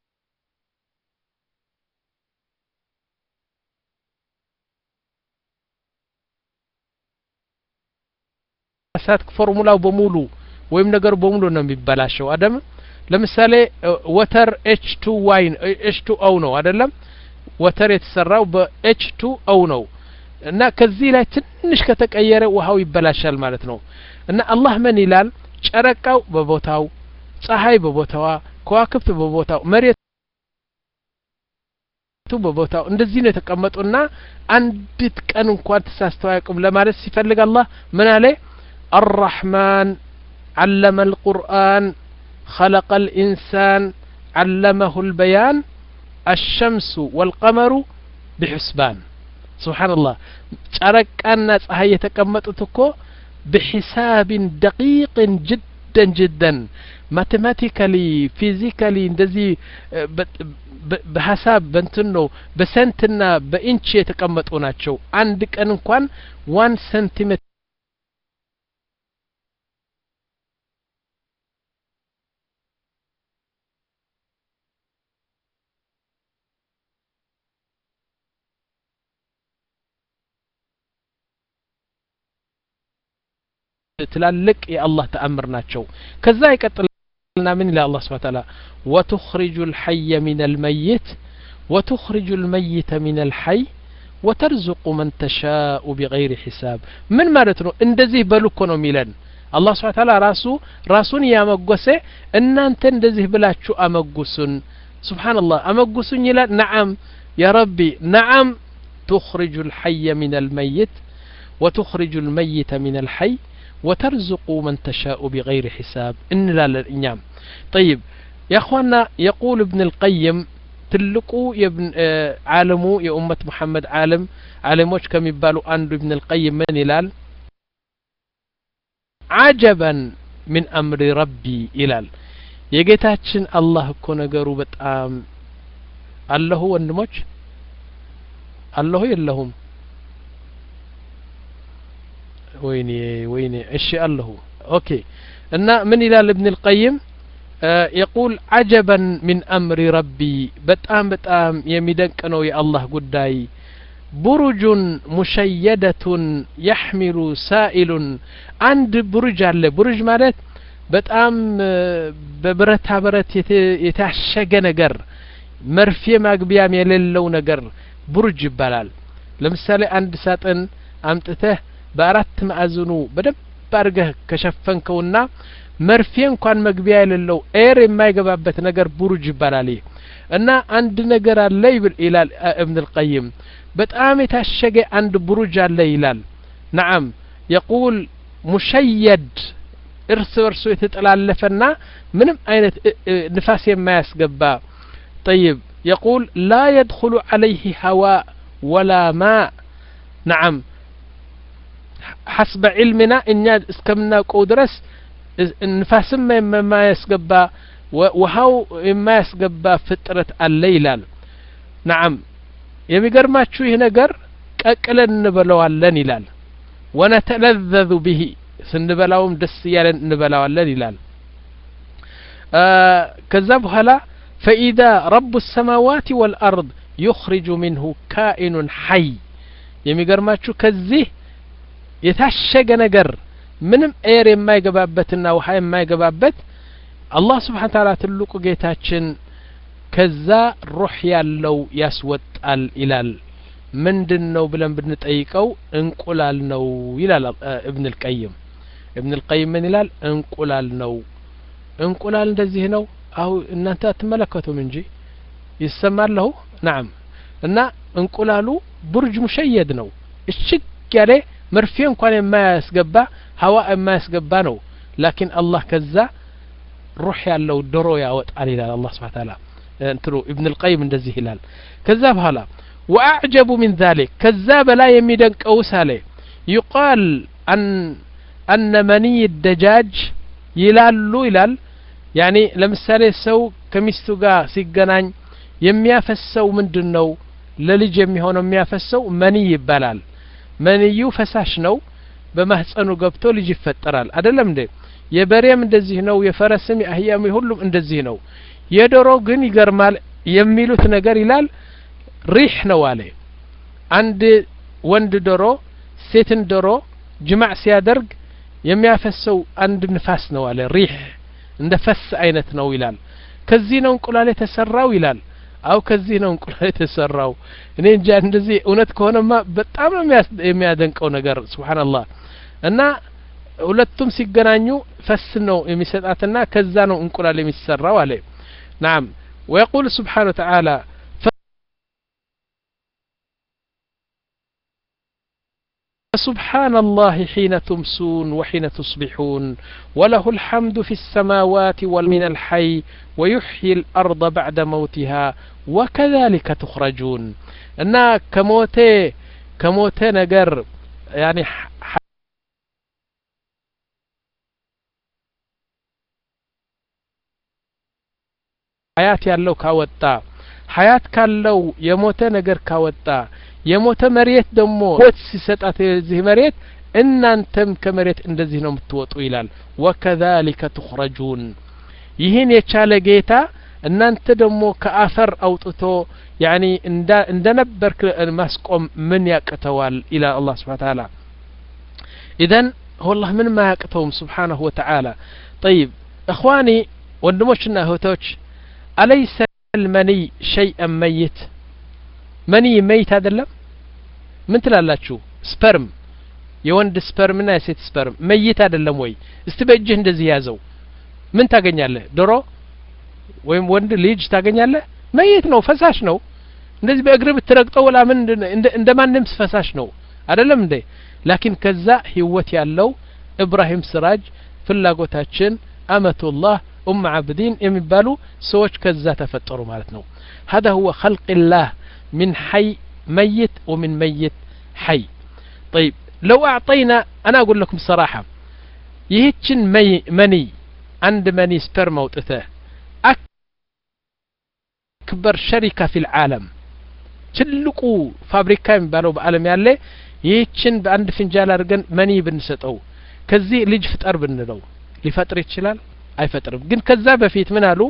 ሳት ፎርሙላው በሙሉ ወይም ነገር በሙሉ ነው የሚበላሸው አደም ለምሳሌ ወተር ኤች ቱ ዋይ ኤች ቱ ኦ ነው አይደለም ወተር የተሰራው በኤች ቱ ኦ ነው እና ከዚህ ላይ ትንሽ ከተቀየረ ውሃው ይበላሻል ማለት ነው እና አላህ ምን ይላል ጨረቃው በቦታው ፀሐይ በቦታዋ ከዋክብት በቦታው መሬቱ በቦታው እንደዚህ ነው የተቀመጡና አንዲት ቀን እንኳን ተሳስተው አያውቁም ለማለት ሲፈልግ አላህ ምን አለ الرحمن علم القرآن خلق الإنسان علمه البيان الشمس والقمر بحسبان سبحان الله ጨረቃና ፀሐይ የተቀመጡት እኮ بحساب دقيق جدا جدا mathematically physically እንደዚህ በሐሳብ በእንትኖ በሰንትና በኢንች የተቀመጡ ናቸው አንድ ቀን እንኳን one centimeter ትላልቅ የአላህ ተአምር ናቸው ከዛ ይቀጥልና ምን ይላል አላህ Subhanahu Wa Ta'ala وتخرج الحي من الميت وتخرج الميت من الحي وترزق من تشاء بغير حساب من ማለት ነው እንደዚህ በሉኮ ነው ሚለን አላህ Subhanahu Wa Ta'ala ራሱ ራሱን ያመጎሰ እናንተ እንደዚህ ብላችሁ አመጉሱን ሱብሃንአላህ አመጉሱኝ ይላል نعم يا ربي نعم تخرج الحي من الميت وتخرج الميت من الحي وترزق من تشاء بغير حساب إن لا الإنيام طيب يا أخوانا يقول ابن القيم تلقوا يا ابن آه عالمو يا أمة محمد عالم عالموش كم يبالوا أن ابن القيم من إلال عجبا من أمر ربي إلال يجتاتشن الله كنا قروبة آم الله هو النموش الله يلهم ويني ويني اشياء له اوكي ان من الى ابن القيم آه يقول عجبا من امر ربي بتام بتام يميدنق نو يا الله غداي برج مشيدة يحمل سائل عند برج አለ برج ማለት በጣም በብረታ ብረት የታሸገ ነገር መርፌ ማግቢያም የሌለው ነገር برج ይባላል ለምሳሌ አንድ ሳጥን አምጥተህ በአራት ማዕዘኑ በደብ ባርገህ ከሸፈንከውና መርፌ እንኳን መግቢያ የሌለው ኤር የማይገባበት ነገር ቡሩጅ ይባላል እና አንድ ነገር አለ ይላል ابن القيم በጣም የታሸገ አንድ ቡሩጅ አለ ይላል نعم يقول مشيد እርስ በርሱ የተጠላለፈና ምንም አይነት ንፋስ የማያስገባ طيب يقول لا يدخل عليه هواء ولا ماء نعم حسب علمنا إن اسكمنا قدرس نفاسم ما يسقبا وهو ما يسقبا فترة الليل نعم يميقرماتشو هنا قر كأكلا نبلوالن يلال ونتلذذ به سنبلوهم دسيالا نبلوالن يلال آه كذب هلا فإذا رب السماوات والأرض يخرج منه كائن حي የሚገርማችሁ ከዚህ የታሸገ ነገር ምንም ኤር የማይገባበትና ውሃ የማይገባበት አላህ Subhanahu Wa Ta'ala ትልቁ ጌታችን ከዛ ሩህ ያለው ያስወጣል ይላል ምንድነው ብለን ብንጠይቀው እንቁላል ነው ይላል ኢብኑ አልቀይም ኢብኑ አልቀይም ምን ይላል እንቁላል ነው እንቁላል እንደዚህ ነው አው እናንተ አትመለከቱም እንጂ ይሰማለው نعم እና እንቁላሉ ቡርጅ ሙሸየድ ነው እሽግ ያለ መርፌ እንኳን የማያስገባ ሀዋ የማያስገባ ነው ላኪን አላህ ከዛ ሩህ ያለው ዶሮ ያወጣል ይላል አላህ Subhanahu Wa Ta'ala እንትሩ ኢብኑ አልቀይም እንደዚህ ይላል ከዛ በኋላ واعجب من ذلك كذا بلا يميدنقው ሳለ يقال ان ان مني الدجاج ይላሉ ይላል يعني ለምሳሌ ሰው ከሚስቱ ጋር ሲገናኝ የሚያፈሰው ምንድነው ለልጅ የሚሆነው የሚያፈሰው መኒ ይባላል መንዩ ፈሳሽ ነው በማህፀኑ ገብቶ ልጅ ይፈጠራል አይደለም እንዴ የበሬም እንደዚህ ነው የፈረስም የአህያም ሁሉም እንደዚህ ነው የዶሮ ግን ይገርማል የሚሉት ነገር ይላል ሪህ ነው አለ አንድ ወንድ ዶሮ ሴትን ዶሮ ጅማዕ ሲያደርግ የሚያፈሰው አንድ ንፋስ ነው አለ ሪህ እንደ ፈስ አይነት ነው ይላል ከዚህ ነው እንቁላል የተሰራው ይላል አው ከዚህ ነው እንቁላል የተሰራው እኔ እንጃ እንደዚህ እውነት ከሆነማ በጣም ነው የሚያደንቀው ነገር ሱብሃንአላህ እና ሁለቱም ሲገናኙ ፈስ ነው የሚሰጣትና ከዛ ነው እንቁላል የሚሰራው አለ نعم ويقول سبحانه وتعالى سبحان الله حين تمسون وحين تصبحون وله الحمد في السماوات ومن الحي ويحيي الأرض بعد موتها وكذلك تخرجون أن كموتي كموتي نجر يعني حياة ያለው ካወጣ حياة ካለው የሞተ ነገር ካወጣ የሞተ መሬት ደሞ ወጥ ሲሰጣት እዚህ መሬት እናንተም ከመሬት እንደዚህ ነው የምትወጡ ይላል وكذلك تخرجون ይህን የቻለ ጌታ እናንተ ደሞ ከአፈር አውጥቶ يعني እንደ እንደነበርክ ማስቆም ምን ያቀተዋል ኢላ አላህ Subhanahu Wa Ta'ala اذن والله ምን ማያቀተውም Subhanahu Wa Ta'ala طيب اخواني ወንድሞችና እህቶች أليس المني شيئا ميت مني ميت አይደለም ምን ትላላችሁ ስፐርም የወንድ ስፐርም እና የሴት ስፐርም መይት አይደለም ወይ እስቲ በእጅህ እንደዚህ ያዘው ምን ታገኛለህ ዶሮ ወይም ወንድ ልጅ ታገኛለህ መይት ነው ፈሳሽ ነው እንደዚህ በእግር ብትረግጠው ወላ ምን እንደማንም ፈሳሽ ነው አይደለም እንዴ ላኪን ከዛ ህይወት ያለው ኢብራሂም ስራጅ ፍላጎታችን አመቱላህ ኡም አብዲን የሚባሉ ሰዎች ከዛ ተፈጠሩ ማለት ነው هذا هو خلق الله من حي ميت ومن ميت حي طيب لو أعطينا أنا أقول لكم صراحة يهتشن مي مني عند مني سبرم وتثه أكبر شركة في العالم تلقوا فابريكا بالو بعالم يالله يهتشن عند فنجال أرجن مني بنسطو كذي ليج فتر بنلو لفترة يتشلال أي فترة جن كذابة فيت من قالوا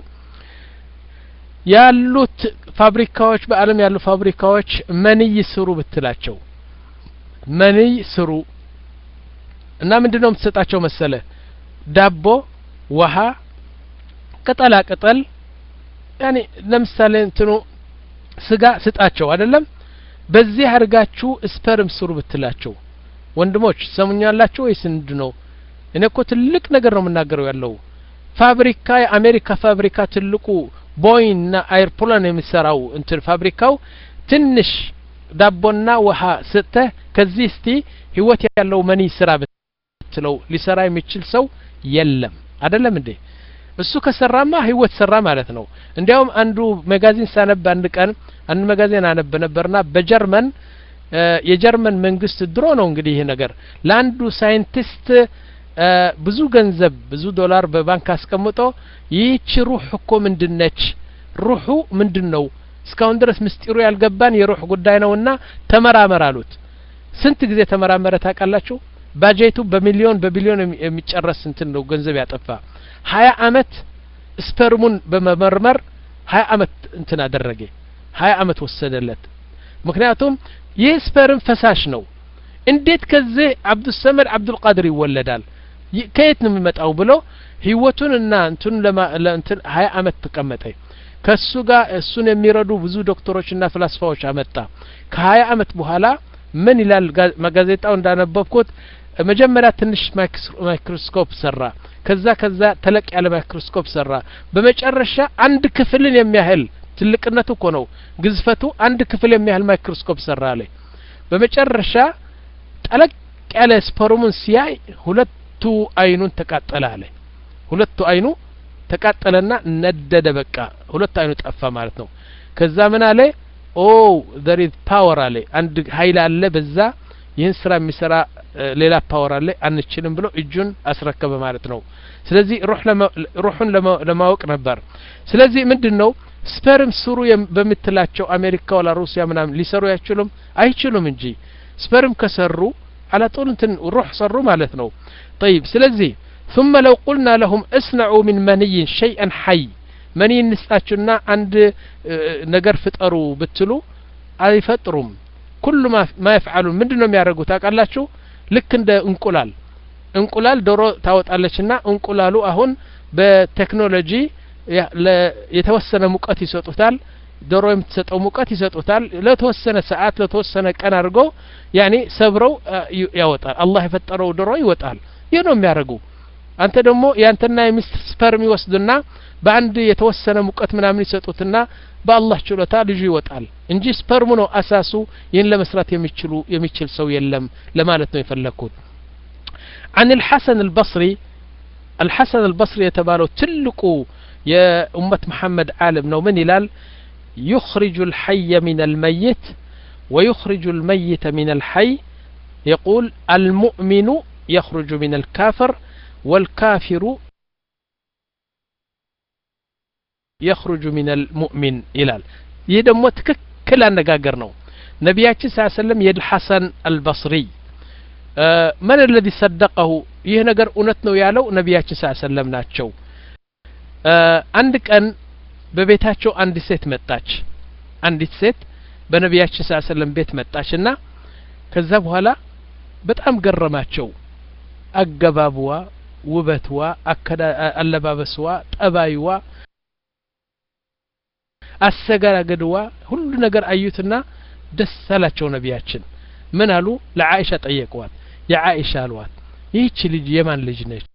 ያሉት ፋብሪካዎች በአለም ያሉ ፋብሪካዎች መንይ ስሩ ብትላቸው መንይ ስሩ እና ምንድነው የምትሰጣቸው መሰለ ዳቦ ውሃ ቅጠላ ቅጠል ያኒ ለምሳሌ እንትኑ ስጋ ስጣቸው አይደለም በዚህ አርጋችሁ ስፐርም ስሩ ብትላቸው ወንድሞች ሰሙኛላችሁ ወይስ ምንድነው እኔ እኮ ትልቅ ነገር ነው የምናገረው ያለው ፋብሪካ የአሜሪካ ፋብሪካ ትልቁ ቦይና አይርፕላን የሚሰራው እንትን ፋብሪካው ትንሽ ዳቦና ውሃ ሰተ ከዚህ እስቲ ህይወት ያለው መኒ ስራ ብትለው ሊሰራ የሚችል ሰው የለም አይደለም እንዴ እሱ ከሰራማ ህይወት ሰራ ማለት ነው እንዲያውም አንዱ ማጋዚን ሳነብ አንድ ቀን አንድ ማጋዚን አነብ ነበርና በጀርመን የጀርመን መንግስት ድሮ ነው እንግዲህ ይሄ ነገር ለአንዱ ሳይንቲስት ብዙ ገንዘብ ብዙ ዶላር በባንክ አስቀምጦ ይህች ሩህ እኮ ምንድነች ሩሁ ምንድነው እስካሁን ድረስ ምስጢሩ ያልገባን የሩህ ጉዳይ ነውና ተመራመር አሉት ስንት ጊዜ ተመራመረ ታውቃላችሁ ባጀቱ በሚሊዮን በቢሊዮን የሚጨረስ እንትን ነው ገንዘብ ያጠፋ ሀያ አመት ስፐርሙን በመመርመር ሀያ አመት እንትን አደረገ ሀያ አመት ወሰደለት ምክንያቱም ይህ ስፐርም ፈሳሽ ነው እንዴት ከዚህ አብዱል ሰመድ አብዱል ቃድር ይወለዳል ከየት ነው የሚመጣው ብሎ ህይወቱንና እንትን ለእንትን ሀያ አመት ተቀመጠ ከሱ ጋር እሱን የሚረዱ ብዙ ዶክተሮችና ፍልስፋዎች አመጣ ከሀያ አመት በኋላ ምን ይላል ጋዜጣው እንዳነበብኩት መጀመሪያ ትንሽ ማይክሮስኮፕ ሰራ ከዛ ከዛ ተለቅ ያለ ማይክሮስኮፕ ሰራ በመጨረሻ አንድ ክፍልን የሚያህል ትልቅነቱ እኮ ነው ግዝፈቱ አንድ ክፍል የሚያህል ማይክሮስኮፕ ሰራ አለ በመጨረሻ ጠለቅ ያለ ስፐርሙን ሲያይ ሁለቱ አይኑን ተቃጠለ አለ ሁለቱ አይኑ ተቃጠለና ነደደ በቃ ሁለቱ አይኑ ጠፋ ማለት ነው ከዛ ምን አለ ኦ there is power አለ አንድ ኃይል አለ በዛ ይህን ስራ የሚሰራ ሌላ ፓወር አለ አንችልም ብሎ እጁን አስረከበ ማለት ነው ስለዚህ ሩህ ሩህን ለማወቅ ነበር ስለዚህ ምንድነው ስፐርም ስሩ በመትላቸው አሜሪካ ወላ ሩሲያ ምናምን ሊሰሩ አይችሉም አይችሉም እንጂ ስፐርም ከሰሩ على طول እንትን ሩህ ሰሩ ማለት ነው طيب ስለዚህ ثم لو قلنا لهم اصنعوا من مني شيئا حي مني نسጣችሁና አንድ ነገር ፍጠሩ ብትሉ አይፈጥሩም كل ما ما يفعلون ምንድነው የሚያደርጉት አቃላችሁ ልክ እንደ እንቁላል እንቁላል ዶሮ ታወጣለችና እንቁላሉ አሁን በቴክኖሎጂ የተወሰነ ሙቀት ይሰጡታል ዶሮ የምትሰጠው ሙቀት ይሰጡታል ለተወሰነ ሰዓት ለተወሰነ ቀን አድርጎ ያኒ ሰብረው ያወጣል አላህ የፈጠረው ዶሮ ይወጣል ይሄ ነው የሚያደርጉ አንተ ደግሞ ያንተና የሚስት ስፐርም ይወስዱና በአንድ የተወሰነ ሙቀት ምናምን ይሰጡትና በአላህ ችሎታ ልጅ ይወጣል እንጂ ስፐርሙ ነው አሳሱ ይሄን ለመስራት የሚችሉ የሚችል ሰው የለም ለማለት ነው የፈለኩት عن الحسن البصري الحسن البصري يتبالو تلقو يا أمة محمد عالم نو من يلال يخرج الحي من الميت ويخرج الميت من الحي يقول المؤمن يخرج من الكافر والكافر يخرج من المؤمن يلال يدمو تككل النقاقر نو نبياتي صلى الله عليه وسلم يد الحسن البصري آه من الذي صدقه يهنقر أنتنو يالو نبياتي صلى الله عليه وسلم ناتشو آه عندك أن በቤታቸው አንድ ሴት መጣች አንዲት ሴት በነቢያችን ሰለላሁ ዐለይሂ ወሰለም ቤት መጣችና ከዛ በኋላ በጣም ገረማቸው አገባቡዋ ውበትዋ አለባበስዋ ጠባይዋ አሰጋገድዋ ሁሉ ነገር አዩትና ደስ አላቸው ነቢያችን ምን አሉ ለዓኢሻ ጠየቁዋት የዓኢሻ አሏት ይህች ልጅ የማን ልጅ ነች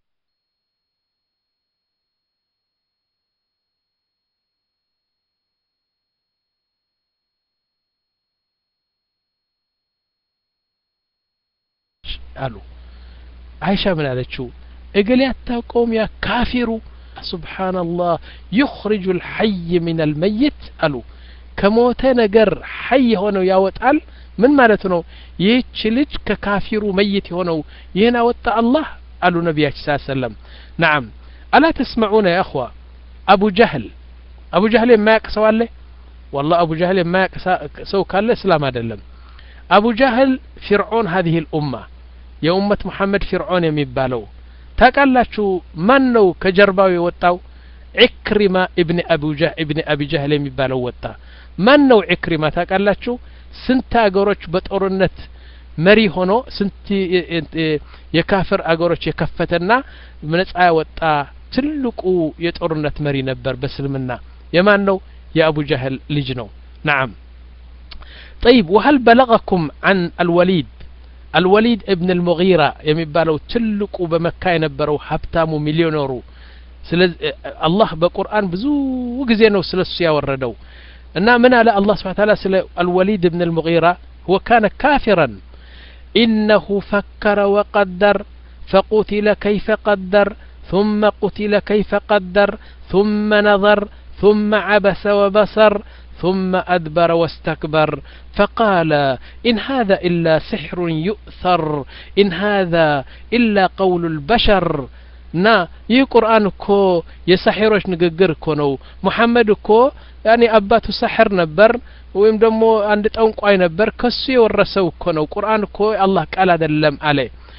قالوا عائشة من على اقل يتاقوم يا كافر سبحان الله يخرج الحي من الميت قالوا كموتنا قر حي هونو ياوتعل من مالتنو يتشلج ككافر ميت هونو يهنا وطع الله قالوا نبي صلى الله عليه وسلم نعم ألا تسمعون يا أخوة أبو جهل أبو جهل ما يكسوا له والله أبو جهل ما يكسوا كان الإسلام هذا اللم أبو جهل فرعون هذه الأمة يا أمة محمد فرعون يميبالو تاقالاتشو من نو كجرباو يوطاو عكرمة ابن أبو جهل ابن أبي جهل يميبالو وطا من نو عكرمة تاقالاتشو سنت أغوروش بطورنت مري هونو سنت يكافر أغوروش يكفتنا من اسعى وطا تلقو يطورنت مري نبر بسلمنا يمان نو يا أبو جهل لجنو نعم طيب وهل بلغكم عن الوليد الوليد ابن المغيرة يمبالو تلقوا بمكة ينبرو حبتامو مليونيرو سلز الله بقرآن بزو وجزينو سلسيا وردو إنما من على الله سبحانه وتعالى سل الوليد ابن المغيرة هو كان كافرا إنه فكر وقدر فقتل كيف قدر ثم قتل كيف قدر ثم نظر ثم عبس وبصر ثم أدبر واستكبر فقال إن هذا إلا سحر يؤثر إن هذا إلا قول البشر نا يي قرآن كو يسحروش نغغر كونو محمد كو يعني أباتو سحر نبر ويم دمو عند طنقاي نبر كسو يورسو كونو قرآن كو الله قال دلم عليه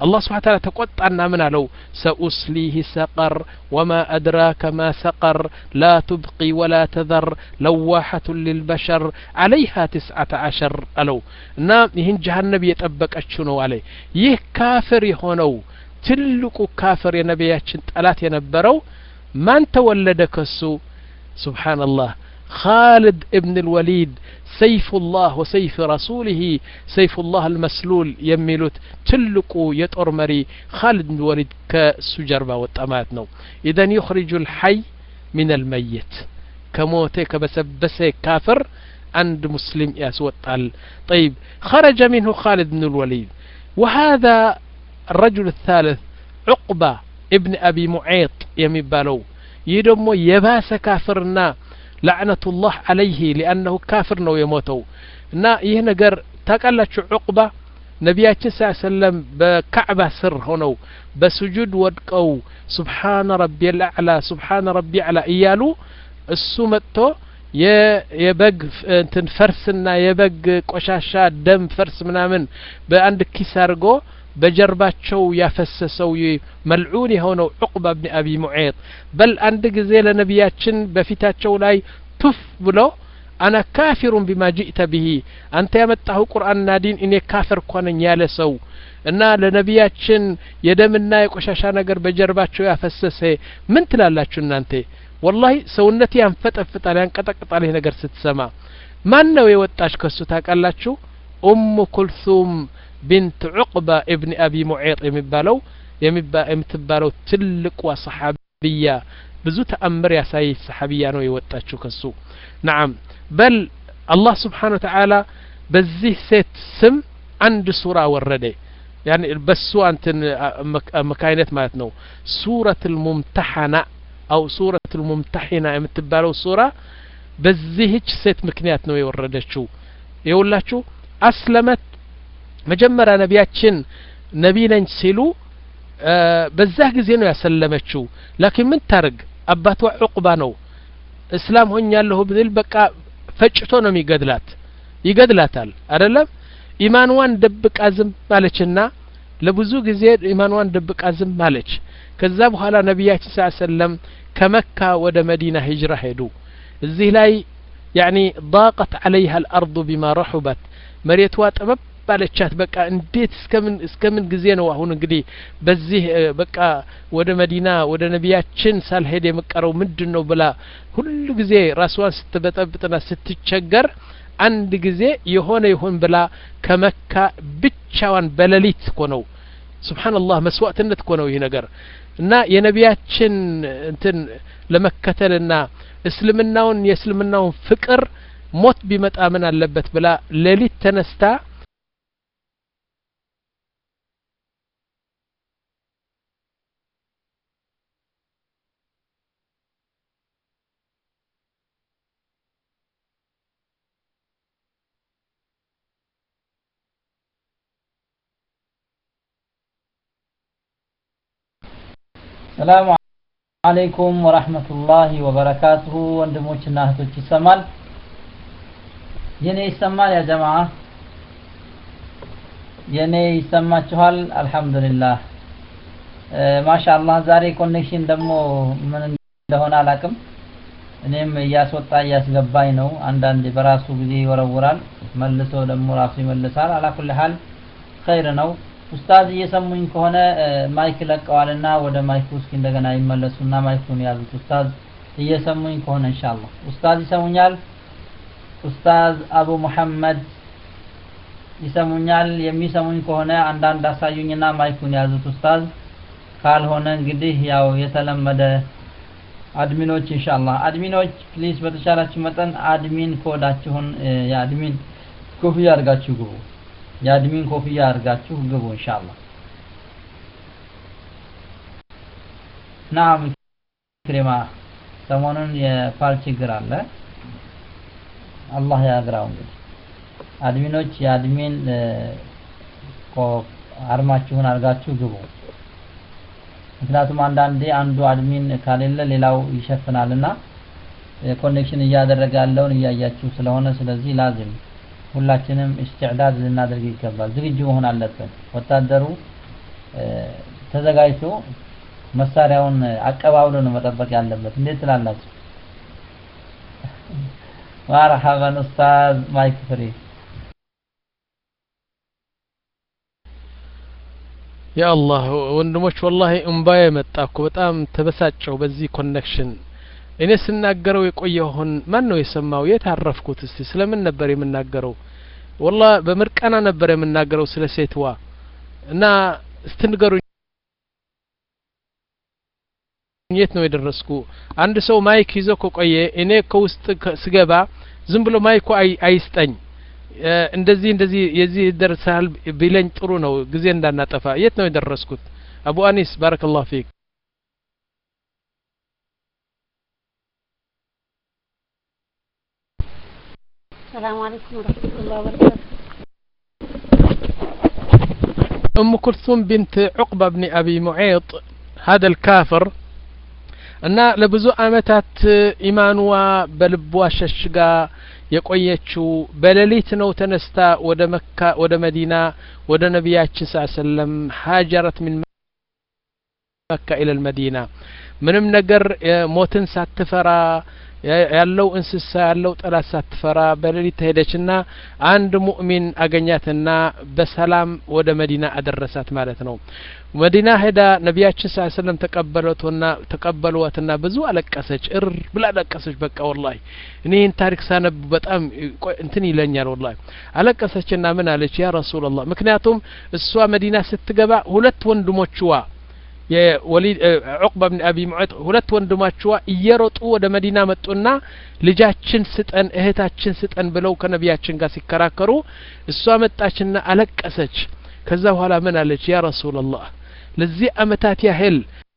الله سبحانه وتعالى تقطعنا من علو سأسليه سقر وما أدراك ما سقر لا تبقي ولا تذر لواحة للبشر عليها تسعة عشر ألو نام يهن جهنم يتأبك أشنو عليه يه كافر يهونو تلقو كافر يا نبياتشن تلات ينبرو من تولدك السو سبحان الله خالد ابن الوليد سيف الله وسيف رسوله سيف الله المسلول يميلوت تلقو يطور مري خالد بن الوليد كسجربا وطمات نو اذا يخرج الحي من الميت كموته كبسبسه كافر عند مسلم يسوطال طيب خرج منه خالد بن الوليد وهذا الرجل الثالث عقبة ابن ابي معيط يميبالو يدمو يباس كافرنا لعنة الله عليه لأنه كافر نو يموتو نا يهنجر تقلت عقبة نبياتنا صلى الله عليه وسلم بكعبة سر هنو بسجود ودقو سبحان ربي الأعلى سبحان ربي على إيالو السمتو يبق انتن فرسنا يبق قشاشا دم فرس منامن بأند كيسارغو بجرباتشو يافسسو ملعون هونو عقبة بن أبي معيط بل عند جزيل نبياتشن بفتاتشو لاي تف بلو أنا كافر بما جئت به أنت يمتعه قرآن نادين إني كافر كوانا يالسو إنا لنبياتشن يدمنا يقشاشا نقر بجرباتشو يافسسه من تلالاتشن نانتي والله سونتي أنفت أفت عليها انقطقط عليه نقر ستسما ما نوي وطاش كسو تاقالاتشو أم كلثوم بنت عقبة ابن أبي معيط يمبالو يمتبالو تلك وصحابية بزو تأمر يا ساي الصحابية نو يوتاتشو كسو نعم بل الله سبحانه وتعالى بزيه ست سم عند سورة ورده يعني بسو أنت مكاينات مالتنو سورة الممتحنة أو سورة الممتحنة يمتبالو سورة بزيهش ست مكنيات نو يوردشو يقولاتشو أسلمت مجمرة نبياتشن نبينا سيلو آه بزاه جزينو يسلمتشو لكن من ترق أباتوا عقبانو اسلام هن يالله بذل بقى فجتو نمي قدلات يقدلاتال أرلم إيمانوان دبك أزم مالكنا لبزو جزيد إيمانوان دبك أزم مالك كذاب حالا نبياتي صلى الله عليه وسلم كمكة ود مدينة هجرة هدو الزهلاي يعني ضاقت عليها الأرض بما رحبت مريتوات أمب ባለቻት በቃ እንዴት እስከምን እስከምን ጊዜ ነው አሁን እንግዲህ በዚህ በቃ ወደ መዲና ወደ ነቢያችን ሳልሄድ የመቀረው ምንድነው ብላ ሁሉ ጊዜ ራስዋን ስትበጠብጥና ስትቸገር አንድ ጊዜ የሆነ ይሁን ብላ ከመካ ብቻዋን በለሊት ኮነው ሱብሃንአላህ መስዋዕትነት ኮነው ይሄ ነገር እና የነቢያችን እንትን ለመከተልና እስልምናውን የእስልምናውን ፍቅር ሞት ቢመጣ ምን አለበት ብላ ለሊት ተነስታ السلام عليكم ورحمة الله وبركاته وندموشنا هتوش السمال يني السمال يا جماعة يني السمال شهال الحمد لله اه ما شاء الله زاري كونكشن دمو من دهونا لكم እኔም ያስወጣ ያስገባኝ ነው አንዳንድ በራሱ ጊዜ ይወረውራል መልሶ ደሞ ራሱ ይመልሳል አላ ኩል ሐል ኸይር ነው ኡስታዝ እየሰሙኝ ከሆነ ማይክ ለቀዋልና ወደ ማይኩ እስኪ እንደገና ይመለሱና ማይኩን ያዙት ኡስታዝ እየሰሙኝ ከሆነ ኢንሻአላህ ኡስታዝ ይሰሙኛል ኡስታዝ አቡ መሐመድ ይሰሙኛል የሚሰሙኝ ከሆነ አንዳንድ አሳዩኝና ማይኩን ያዙት ኡስታዝ ካልሆነ እንግዲህ ያው የተለመደ አድሚኖች ኢንሻአላህ አድሚኖች ፕሊዝ በተቻላችሁ መጠን አድሚን ኮዳችሁን የአድሚን ኮፍያ አድርጋችሁ ግቡ የአድሚን ኮፍያ አድርጋችሁ ግቡ ኢንሻአላህ ናም ክሬማ ሰሞኑን የፓል ችግር አለ አላህ ያግራው እንግዲህ አድሚኖች የአድሚን ኮፍ አርማችሁን አድርጋችሁ ግቡ ምክንያቱም አንዳንዴ አንዱ አድሚን ካለለ ሌላው ይሸፍናልና ኮኔክሽን እያደረገ ያለውን እያያችሁ ስለሆነ ስለዚህ ላዚም ሁላችንም ኢስቲዕዳድ ልናደርግ ይገባል ዝግጁ መሆን አለበት ወታደሩ ተዘጋጅቶ መሳሪያውን አቀባብሎ ነው መጠበቅ ያለበት እንዴት ትላላችሁ ማርሐባን ኡስታዝ ማይክ ፍሪ ያ አላህ ወንድሞች والله እንባዬ መጣኩ በጣም ተበሳጨው በዚህ ኮኔክሽን እኔ ስናገረው የቆየሁን ማን ነው የሰማው የታረፍኩት እስቲ ስለምን ነበር የምናገረው والله በምርቃና ነበር የምናገረው ስለ ሴትዋ እና ስትንገሩ የት ነው የደረስኩ አንድ ሰው ማይክ ይዞ ከቆየ እኔ ከውስጥ ስገባ ዝም ብሎ ማይኩ አይስጠኝ እንደዚህ እንደዚህ የዚህ ደርሳል ቢለኝ ጥሩ ነው ጊዜ እንዳናጠፋ የት ነው የደረስኩት አቡ አኒስ ባረከላሁ ፊክ السلام عليكم ورحمة الله وبركاته أم كلثوم بنت عقبة بن أبي معيط هذا الكافر أن لبزو أمتات إيمانوا بلبوا ششقا የቆየችው በሌሊት ነው ተነስታ ወደ መካ ወደ መዲና ወደ ነብያችን ሰለላሁ ዐለይሂ ወሰለም ሀጀረት من مكة إلى المدينة ምንም ነገር ሞትን ሳትፈራ ያለው እንስሳ ያለው ጠላት ሳትፈራ በሌሊት ሄደችና አንድ ሙእሚን አገኛትና በሰላም ወደ መዲና አደረሳት ማለት ነው መዲና ሄዳ ነብያችን ሰለላሁ ዐለይሂ ወሰለም ተቀበሉትና ተቀበሉዋትና ብዙ አለቀሰች እር ብላ አለቀሰች በቃ والله እኔን ታሪክ ሳነብ በጣም እንትን ይለኛል والله አለቀሰችና ምን አለች ያ ረሱላህ ምክንያቱም እሷ መዲና ስትገባ ሁለት ወንድሞችዋ የወሊድ ዑቅባ ብን አቢ ሙዓይጥ ሁለት ወንድማቸው እየሮጡ ወደ መዲና መጡና ልጃችን ስጠን እህታችን ስጠን ብለው ከነቢያችን ጋር ሲከራከሩ እሷ መጣችና አለቀሰች ከዛ በኋላ ምን አለች ያ ረሱላህ ለዚህ አመታት ያህል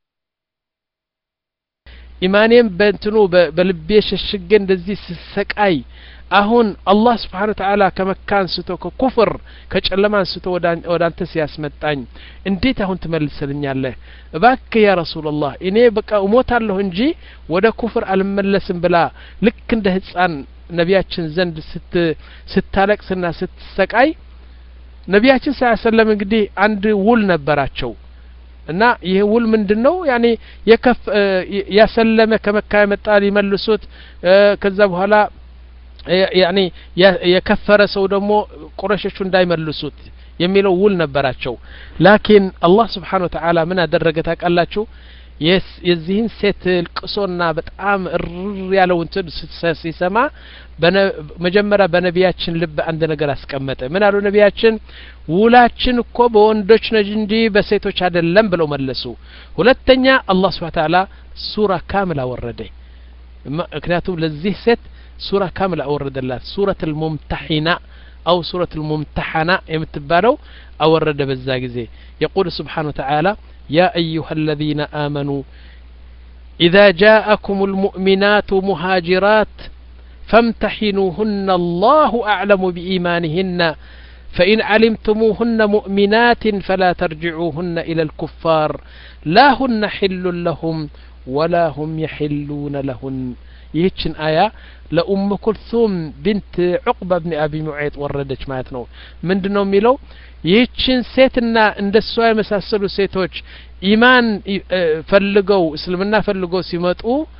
ኢማኔም በእንትኑ በልቤ ሸሽጌ እንደዚህ ስሰቃይ አሁን አላህ Subhanahu Wa Ta'ala ከመካን ስቶ ከኩፍር ከጨለማን ስቶ ወደ አንተ ሲያስመጣኝ እንዴት አሁን ትመልስልኛለህ እባክህ ያ ረሱላህ እኔ በቃ እሞታለሁ እንጂ ወደ ኩፍር አልመለስም ብላ ልክ እንደ ህፃን ነቢያችን ዘንድ ስት ስታለቅስና ስትሰቃይ ነቢያችን ሰለላሁ ዐለይሂ ወሰለም እንግዲህ አንድ ውል ነበራቸው እና ይሄ ውል ምንድነው ያኒ የከፍ ያሰለመ ከመካ የመጣ ሊመልሱት ከዛ በኋላ ያኒ የከፈረ ሰው ደግሞ ቁረሾቹ እንዳይመልሱት የሚለው ውል ነበራቸው ላኪን አላህ Subhanahu Wa Ta'ala ምን አደረገ ታውቃላችሁ የዚህን ሴት ልቅሶና በጣም እር ያለው እንትን ሲሰማ መጀመሪያ በነቢያችን ልብ አንድ ነገር አስቀመጠ ምን አሉ ነቢያችን ውላችን እኮ በወንዶች ነው እንጂ በሴቶች አይደለም ብለው መለሱ ሁለተኛ አላህ Subhanahu Wa Ta'ala ሱራ ካምላ ወረደ ምክንያቱም ለዚህ ሴት سورة كاملة أورد الله سورة الممتحنة أو سورة الممتحنة يمتبالو أورد بالزاقزي يقول سبحانه وتعالى يا أيها الذين آمنوا إذا جاءكم المؤمنات مهاجرات فامتحنوهن الله أعلم بإيمانهن فإن علمتموهن مؤمنات فلا ترجعوهن إلى الكفار لا هن حل لهم ولا هم يحلون لهن ይህችን አያ ለኡም ኩልሱም ቢንት ዑቅባ ብን አቢ ሙዓይጥ ወረደች ማለት ነው ምንድነው የሚለው ይህችን ሴትና እንደሷ የመሳሰሉ ሴቶች ኢማን ፈልገው እስልምና ፈልገው ሲመጡ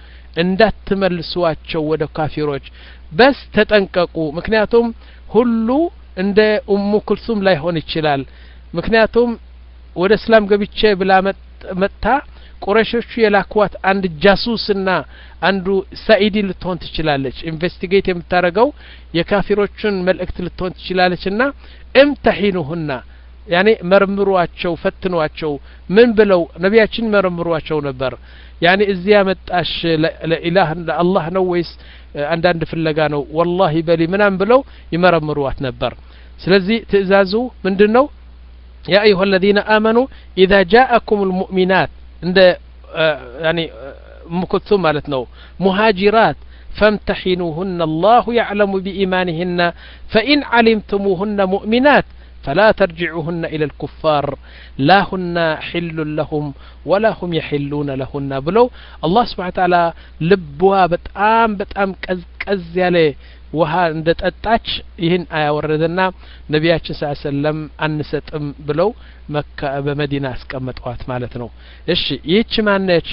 እንዳትመልሷቸው ወደ ካፊሮች በስ ተጠንቀቁ ምክንያቱም ሁሉ እንደ ኡም ኩልሱም ላይ ሆን ይችላል ምክንያቱም ወደ እስላም ገብቼ ብላ መጣ ቁረሾቹ የላኳት አንድ ጃሱስና አንዱ ሳኢዲ ልትሆን ትችላለች ኢንቨስቲጌት የምታረገው የካፊሮችን መልእክት ልትሆን ትችላለችና امتحنوهن ያኔ መርምሯቸው ፈትኗቸው ምን ብለው ነቢያችን መርምሯቸው ነበር ያኔ እዚያ መጣሽ ለኢላህ ለአላህ ነው ወይስ አንዳንድ ፍለጋ ነው والله በሊ ምናም ብለው ይመረምሯት ነበር ስለዚህ ትእዛዙ ምንድነው يا ايها الذين امنوا اذا جاءكم المؤمنات عند يعني مكتوم مالتنا مهاجرات فامتحنوهن الله يعلم بإيمانهن فإن علمتموهن مؤمنات فلا ترجعوهن إلى الكفار لا هن حل لهم ولا هم يحلون لهن بلو الله سبحانه وتعالى لبوا بتام بتام ቀዝቀዝ ያለ ውሃ እንደጠጣች ይህን አያወረደና ነቢያችን ሰለላሁ ዐለይሂ ወሰለም አንሰጥም ብለው መካ በመዲና አስቀመጧት ማለት ነው። እሺ ይህች ማነች?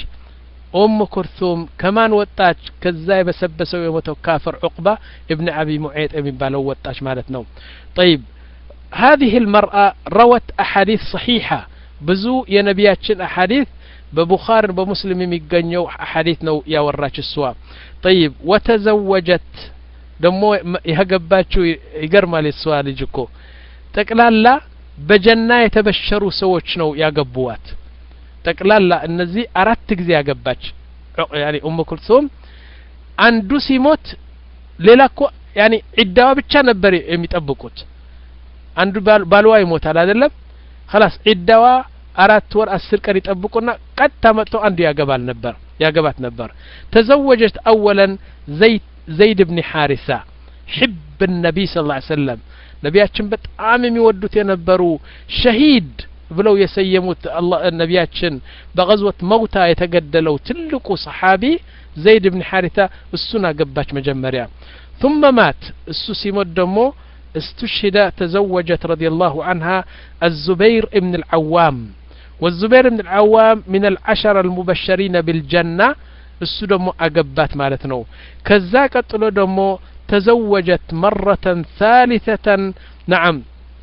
ኡም ኩልሱም ከማን ወጣች? ከዛ የበሰበሰው የሞተው ካፍር ዑቅባ ኢብኑ አቢ ሙዓይጥ የሚባለው ወጣች ማለት ነው። طيب هذه المرأة روت أحاديث صحيحة ብዙ የነቢያችን أحاديث በቡኻሪ በሙስሊም የሚገኘው أحاديث ነው ያወራች እሷ። طيب وتزوجت ደሞ ያገባችው ይገርማል። እሷ ልጅ እኮ ጠቅላላ በጀና የተበሸሩ ሰዎች ነው ያገቡዋት። ጠቅላላ እነዚህ አራት ጊዜ ያገባች ያኒ ኡም ኩልሱም አንዱ ሲሞት ሌላ እኮ ያኒ ዒዳዋ ብቻ ነበር የሚጠብቁት። አንዱ ባልዋ ይሞታል አይደለም خلاص ዒዳዋ አራት ወር አስር ቀን ይጠብቁና ቀጥታ መጥቶ አንዱ ያገባል ነበር ያገባት ነበር። ተዘወጀት أولا زيد زيد بن حارثة حب النبي صلى الله عليه وسلم ነቢያችን በጣም የሚወዱት የነበሩ ሸሂድ ብለው የሰየሙት አላህ ነቢያችን በغزوة موታ የተገደለው ትልቁ ሰሃቢ ዘይድ ብን ሐሪታ እሱን አገባች መጀመሪያ። ثم مات እሱ ሲሞት ደግሞ استشهد تزوجت رضي الله عنها الزبير بن العوام والزبير بن العوام من العشر المبشرين بالجنة እሱ ደግሞ አገባት ማለት ነው። ከዛ ቀጥሎ ደግሞ تزوجت مرة ثالثة نعم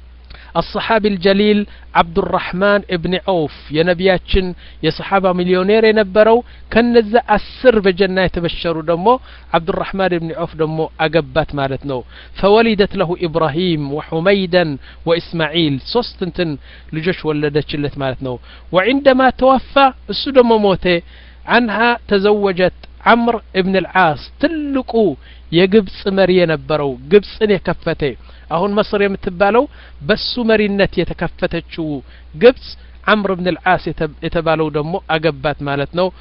الصحابي الجليل عبد الرحمن ابن عوف يا نبياتشن يا صحابة مليونير ينبروا كنزا أسر بجنة يتبشروا دمو عبد الرحمن ابن عوف دمو أقبات مالتنو فولدت له إبراهيم وحميدا وإسماعيل صستنتن لجوش ولدتش اللت مالتنو وعندما توفى السودمو موتي عنها تزوجت عمرو ابن العاص تلقو የግብጽ መሪ የነበረው ግብጽን የከፈተ አሁን መስር የምትባለው በሱ መሪነት የተከፈተችው ግብጽ عمرو بن العاص የተባለው ደግሞ አገባት ማለት ነው።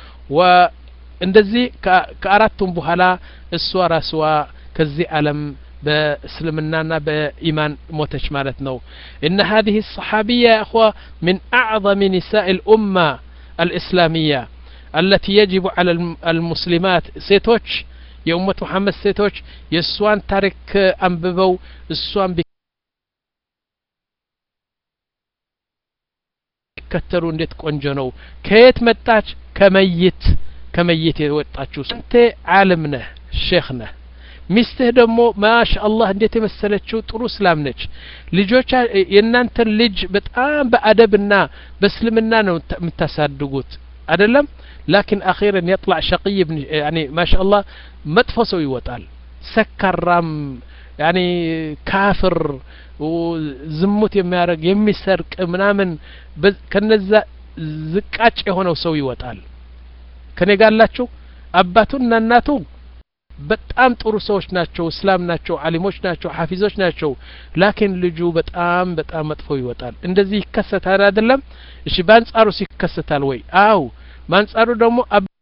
ወእንደዚህ ከአራቱም በኋላ እሷ ራስዋ ከዚህ ዓለም በእስልምናና በኢማን ሞተች ማለት ነው። ان هذه الصحابيه يا اخوه من اعظم نساء الامه الاسلاميه التي يجب على المسلمات ሴቶች የኡመቱ መሐመድ ሴቶች የሷን ታሪክ አንብበው እሷን ቢከተሉ እንዴት ቆንጆ ነው። ከየት መጣች? ከመይት ከመይት የወጣችው። አንተ ዓለም ነህ ሼኽ ነህ። ሚስትህ ደግሞ ማሻአላህ እንዴት የመሰለችው ጥሩ እስላም ነች። ልጆች የእናንተን ልጅ በጣም በአደብና በእስልምና ነው የምታሳድጉት አይደለም። لكن أخيرا يطلع شقي ابن يعني ما شاء الله مدفسو يوطال سكرام يعني كافر وزموت يميارق يميسرق منامن كنزا زقاጭ የሆነው ሰው ይወጣል። ከኔ ጋር አላችሁ አባቱና እናቱ በጣም ጥሩ ሰዎች ናቸው፣ እስላም ናቸው፣ ዓሊሞች ናቸው፣ ሐፊዞች ናቸው። ላኪን ልጁ በጣም በጣም መጥፎ ይወጣል። እንደዚህ ይከሰታል አይደለም? እሺ ባንጻሩ ሲከሰታል ወይ? አው ማንጻሩ ደግሞ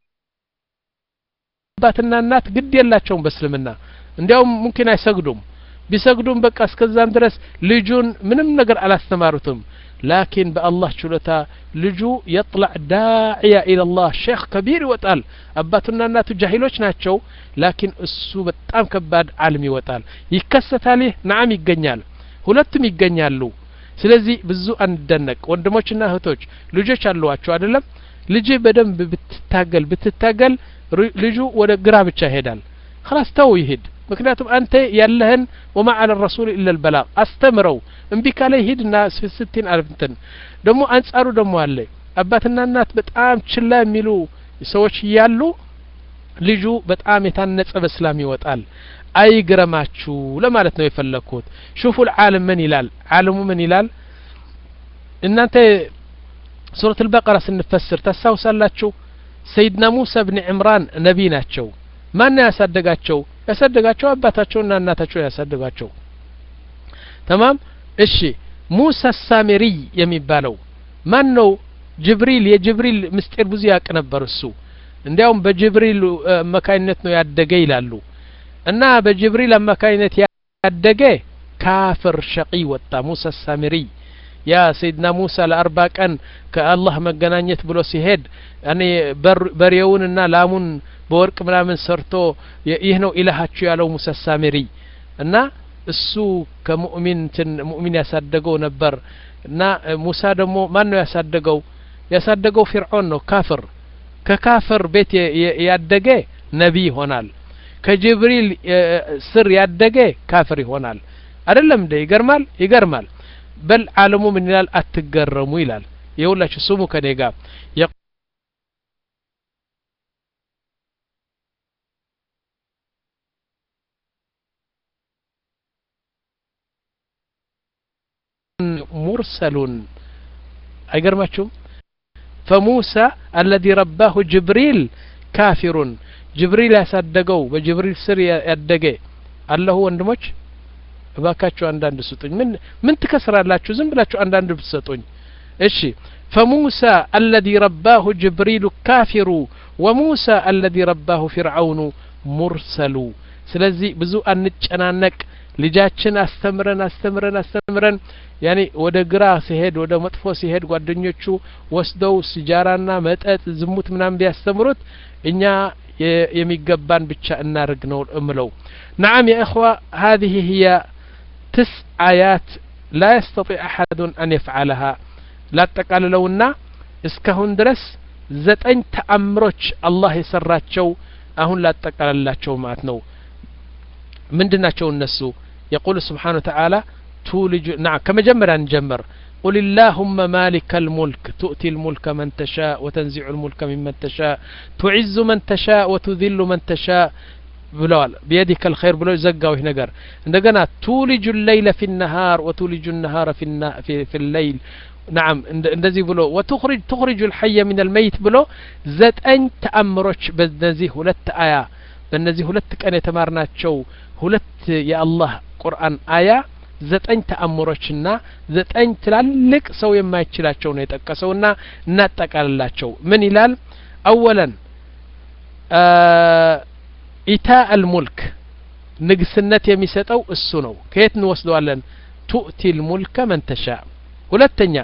አባትና እናት ግድ የላቸውም በእስልምና እንዲያውም ሙምኪን አይሰግዱም። ቢሰግዱም በቃ እስከዛም ድረስ ልጁን ምንም ነገር አላስተማሩትም። ላኪን በአላህ ችሎታ ልጁ يطلع داعية إلى الله شيخ كبير ይወጣል። አባቱና እናቱ ጃሂሎች ናቸው፣ ላኪን እሱ በጣም ከባድ ዓለም ይወጣል። ይከሰታል። ነዓም ይገኛል፣ ሁለቱም ይገኛሉ። ስለዚህ ብዙ አንደነቅ ወንድሞችና እህቶች ልጆች አሏችሁ አይደለም? ልጅ በደንብ ብትታገል ብትታገል ልጁ ወደ ግራ ብቻ ይሄዳል። خلاص ተው ይሄድ። ምክንያቱም አንተ ያለህን وما على الرسول الا البلاغ አስተምረው። እምቢ ካለ ይሄድና ስልስቲን አልፍተን ደግሞ አንጻሩ ደግሞ አለ አባትና እናት በጣም ችላ የሚሉ ሰዎች ያሉ ልጁ በጣም የታነጸ በእስላም ይወጣል። አይግረማችሁ ለማለት ነው የፈለኩት። شوفوا العالم من ይላል ዓለሙ ምን ይላል? እናንተ سورة البقرة سنفسر تساوسالاችሁ سيدنا موسى بن عمران ነቢ ናቸው። ማን ያሳደጋቸው? ያሳደጋቸው አባታቸውና እናታቸው ያሳደጋቸው። تمام እሺ ሙሳ ሳሚሪ የሚባለው ማን ነው? ጅብሪል የጅብሪል ምስጢር ብዙ ያቅ ነበር እሱ። እንዲያውም በጅብሪል አማካይነት ነው ያደገ ይላሉ። እና በጅብሪል አማካይነት ያደገ ካፍር ሸቂ ወጣ ሙሳ ሳሚሪ። ያ ሰይድና ሙሳ ለአርባ ቀን ከአላህ መገናኘት ብሎ ሲሄድ ያኔ በሬውንና ላሙን በወርቅ ምናምን ሰርቶ ይህ ነው ኢላሃችሁ ያለው ሙሳ ሳሚሪ እና እሱ ከሙእሚን እንትን ሙእሚን ያሳደገው ነበር እና ሙሳ ደግሞ ማን ነው ያሳደገው ያሳደገው ፊርዓውን ነው ካፍር ከካፍር ቤት ያደገ ነብይ ይሆናል ከጅብሪል ስር ያደገ ካፍር ይሆናል አይደለም እንደ ይገርማል ይገርማል በል ዓለሙ ምን ይላል አትገረሙ ይላል ይኸውላችሁ ስሙ ከኔ ጋር مرسل አይገርማችሁም فموسى الذي رباه جبريل كافر جبريل ያሳደገው በጅብሪል ስር ያደገ አላህ ወንድሞች እባካችሁ አንዳንድ ስጡኝ ምን ምን ትከስራላችሁ ዝም ብላችሁ አንዳንድ ብትሰጡኝ እሺ فموسى الذي رباه جبريل كافر وموسى الذي رباه فرعون مرسل ስለዚህ ብዙ አንጨናነቅ ልጃችን አስተምረን አስተምረን አስተምረን ያኒ ወደ ግራ ሲሄድ ወደ መጥፎ ሲሄድ ጓደኞቹ ወስደው ሲጃራና መጠጥ ዝሙት ምናምን ቢያስተምሩት እኛ የሚገባን ብቻ እናርግ ነው እምለው نعم يا اخوه هذه هي تسع آيات لا يستطيع أحد أن يفعلها لا تقاللونا እስካሁን ድረስ ዘጠኝ ተአምሮች አላህ የሰራቸው አሁን لا ተቀላላቸው ማለት ነው ምንድናቸው እነሱ يقول سبحانه وتعالى تولج نعم كما جمرا نجمر قل اللهم مالك الملك تؤتي الملك من تشاء وتنزع الملك ممن تشاء تعز من تشاء وتذل من تشاء بلال بيدك الخير بلو زقاو هنا قر عندنا تولج الليل في النهار وتولج النهار في النا في, في الليل نعم እንደዚህ ብሎ وتخرج تخرج الحي من الميت ብሎ ዘጠኝ ተአምሮች በእነዚህ ሁለት አያ በእነዚህ ሁለት ቀን የተማርናቸው ሁለት የአላህ ቁርአን አያ ዘጠኝ ተአምሮችና ዘጠኝ ትላልቅ ሰው የማይችላቸው ነው የጠቀሰውና እናጠቃልላቸው ምን ይላል አወለን ኢታء الملك ንግስነት የሚሰጠው እሱ ነው ከየት እንወስደዋለን تؤتي الملك من تشاء ሁለተኛ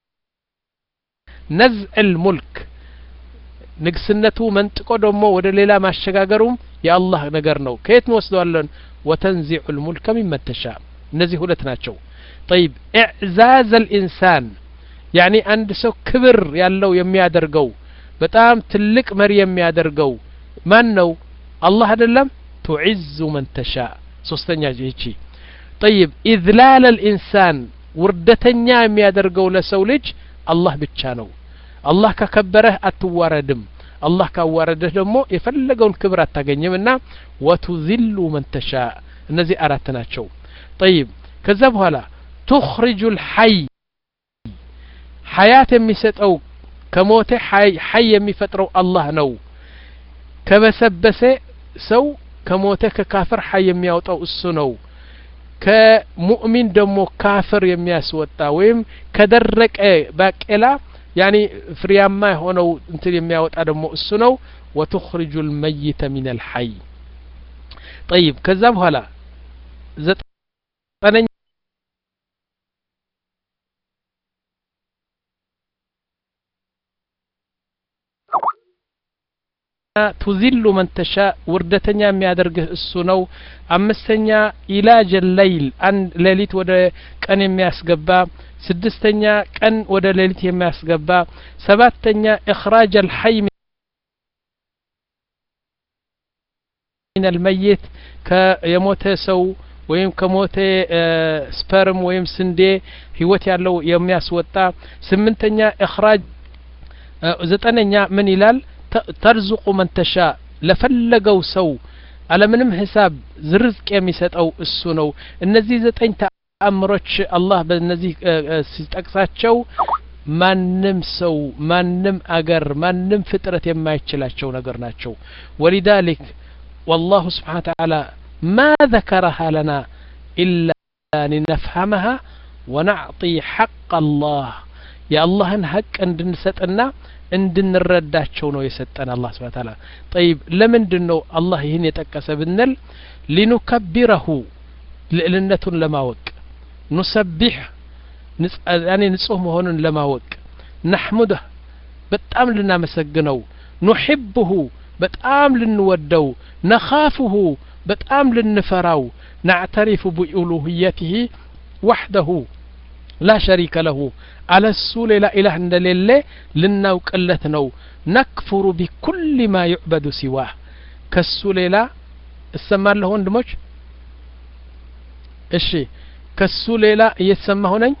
نزع الملك ንግስነቱ መንጥቆ ደግሞ ወደ ሌላ ማሸጋገሩም የአላህ ነገር ነው ከየት እንወስደዋለን وتنزع الملك ممن تشاء እነዚህ ሁለት ናቸው طيب اعزاز الانسان يعني አንድ ሰው ክብር ያለው የሚያደርገው በጣም ትልቅ መሪ የሚያደርገው ማን ነው አላህ አይደለም تعز من تشاء ሶስተኛ እቺ طيب اذلال الانسان ውርደተኛ የሚያደርገው ለሰው ልጅ አላህ ብቻ ነው አላህ ከከበረህ አትዋረድም አላህ ካዋረደህ ደግሞ የፈለገውን ክብር አታገኝምና وتذل من تشاء እነዚህ አራት ናቸው طيب ከዛ በኋላ تخرج الحي حياة የሚሰጠው ከሞተ حي حي የሚፈጥረው አላህ ነው ከበሰበሰ ሰው ከሞተ ከካፍር حي የሚያወጣው እሱ ነው ከሙእሚን ደግሞ ካፍር የሚያስወጣ ወይም ከደረቀ ባቄላ يعني ፍሪያማ ሆነው እንትን የሚያወጣ ደግሞ እሱ ነው وتخرج الميت من الحي طيب ከዛ በኋላ ዘጠነኛ تذل من تشاء ውርደተኛ የሚያደርግህ እሱ ነው አምስተኛ ኢላጅ الليل አን ሌሊት ወደ ቀን የሚያስገባ ስድስተኛ ቀን ወደ ሌሊት የሚያስገባ ሰባተኛ اخراج الحي من الميت ከየሞተ ሰው ወይም ከሞተ ስፐርም ወይም ስንዴ ህይወት ያለው የሚያስወጣ ስምንተኛ اخراج ዘጠነኛ ምን ይላል ترزق من تشاء ለፈለገው ሰው አለምንም ሂሳብ ዝርዝቅ የሚሰጠው እሱ ነው እነዚህ ዘጠኝ ተአምሮች አላህ በእነዚህ ሲጠቅሳቸው ማንም ሰው ማንም አገር ማንም ፍጥረት የማይችላቸው ነገር ናቸው ولذلك والله سبحانه وتعالى ما ذكرها لنا إلا لنفهمها ونعطي حق الله يا الله حق እንድንሰጥና እንድንረዳቸው ነው የሰጠን አላህ Subhanahu Wa Ta'ala طيب ለምንድነው አላህ ይሄን የጠቀሰ ብንል لنكبره ልዕልነቱን ለማወቅ نسبح يعني ንጹህ መሆኑን ለማወቅ نحمده በጣም ልናመሰግነው نحبه በጣም ልንወደው نخافه በጣም ልንፈራው نعترف بألوهيته وحده لا شريك له على السول لا إله إلا الله لنوقلت نو نكفر بكل ما يعبد سواه كالسول لا السمار له وندموش እሺ ከሱ ሌላ እየተሰማሁ ነኝ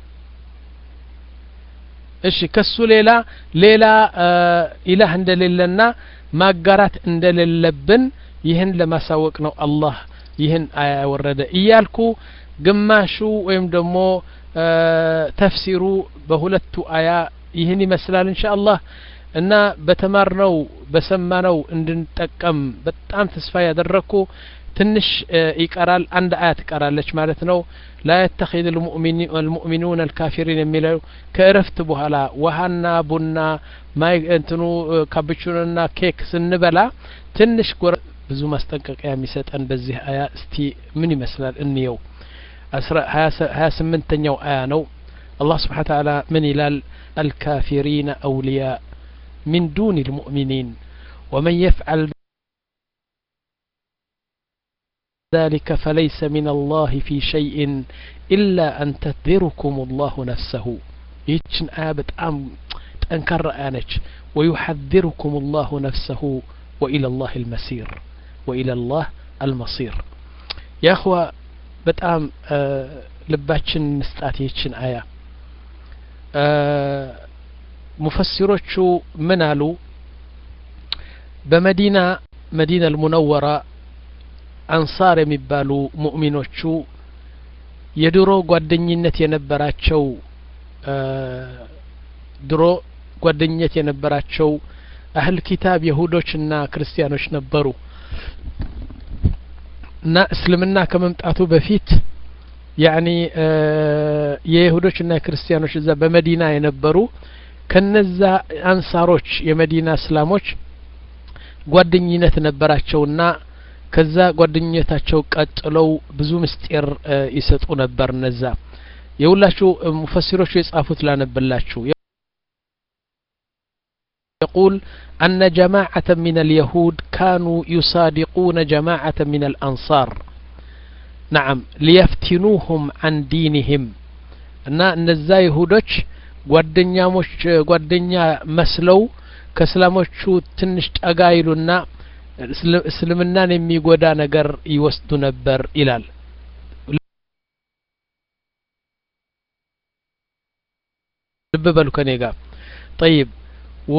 እሺ ከሱ ሌላ ሌላ ኢላህ እንደሌለና ማጋራት እንደሌለብን ይህን ለማሳወቅ ነው አላህ ይህን አያ ወረደ እያልኩ ግማሹ ወይም ደግሞ ተፍሲሩ በሁለቱ አያ ይህን ይመስላል ኢንሻአላህ እና በተማርነው በሰማነው እንድንጠቀም በጣም ተስፋ ያደረኩ ትንሽ ይቀራል አንድ አያት ይቀራለች ማለት ነው لا يتخذ المؤمنين المؤمنون الكافرين የሚለው ከእረፍት በኋላ ውሃና ቡና ማይ እንትኑ ካፕቹኖና ኬክ ስንበላ ትንሽ ብዙ ማስጠንቀቂያ የሚሰጠን በዚህ አያ እስቲ ምን ይመስላል እንየው ሀያ ስምንተኛው አያ ነው አላህ Subhanahu Wa Ta'ala ምን ይላል الكافرين أولياء من دون المؤمنين ومن يفعل ذلك فليس من الله في شيء إلا أن تذركم الله نفسه يتشن آبت أم تنكر آنج ويحذركم الله نفسه وإلى الله المسير وإلى الله المصير يا أخوة بتأم آه لباتشن نستاتي يتشن آية آه مفسروش شو منالو بمدينة مدينة المنورة አንሳር የሚባሉ ሙእሚኖቹ የድሮ ጓደኝነት የነበራቸው ድሮ ጓደኝነት የነበራቸው አህል ኪታብ ይሁዶችና ክርስቲያኖች ነበሩ እና እስልምና ከመምጣቱ በፊት ያኒ የይሁዶችና ክርስቲያኖች እዛ በመዲና የነበሩ ከነዛ አንሳሮች የመዲና እስላሞች ጓደኝነት ነበራቸውና ከዛ ጓደኝነታቸው ቀጥለው ብዙ ምስጢር ይሰጡ ነበር ነዛ የሁላችሁ ሙፈሲሮች የጻፉት ላነብላችሁ يقول أن جماعة من اليهود كانوا يصادقون جماعة من الأنصار نعم ليفتنوهم عن دينهم أن نزا يهودوش ጓደኛሞች ጓደኛ መስለው ከእስላሞቹ ትንሽ ጠጋይሉና እስልምናን የሚጎዳ ነገር ይወስዱ ነበር ይላል ልብ በሉ ከኔ ጋር طيب و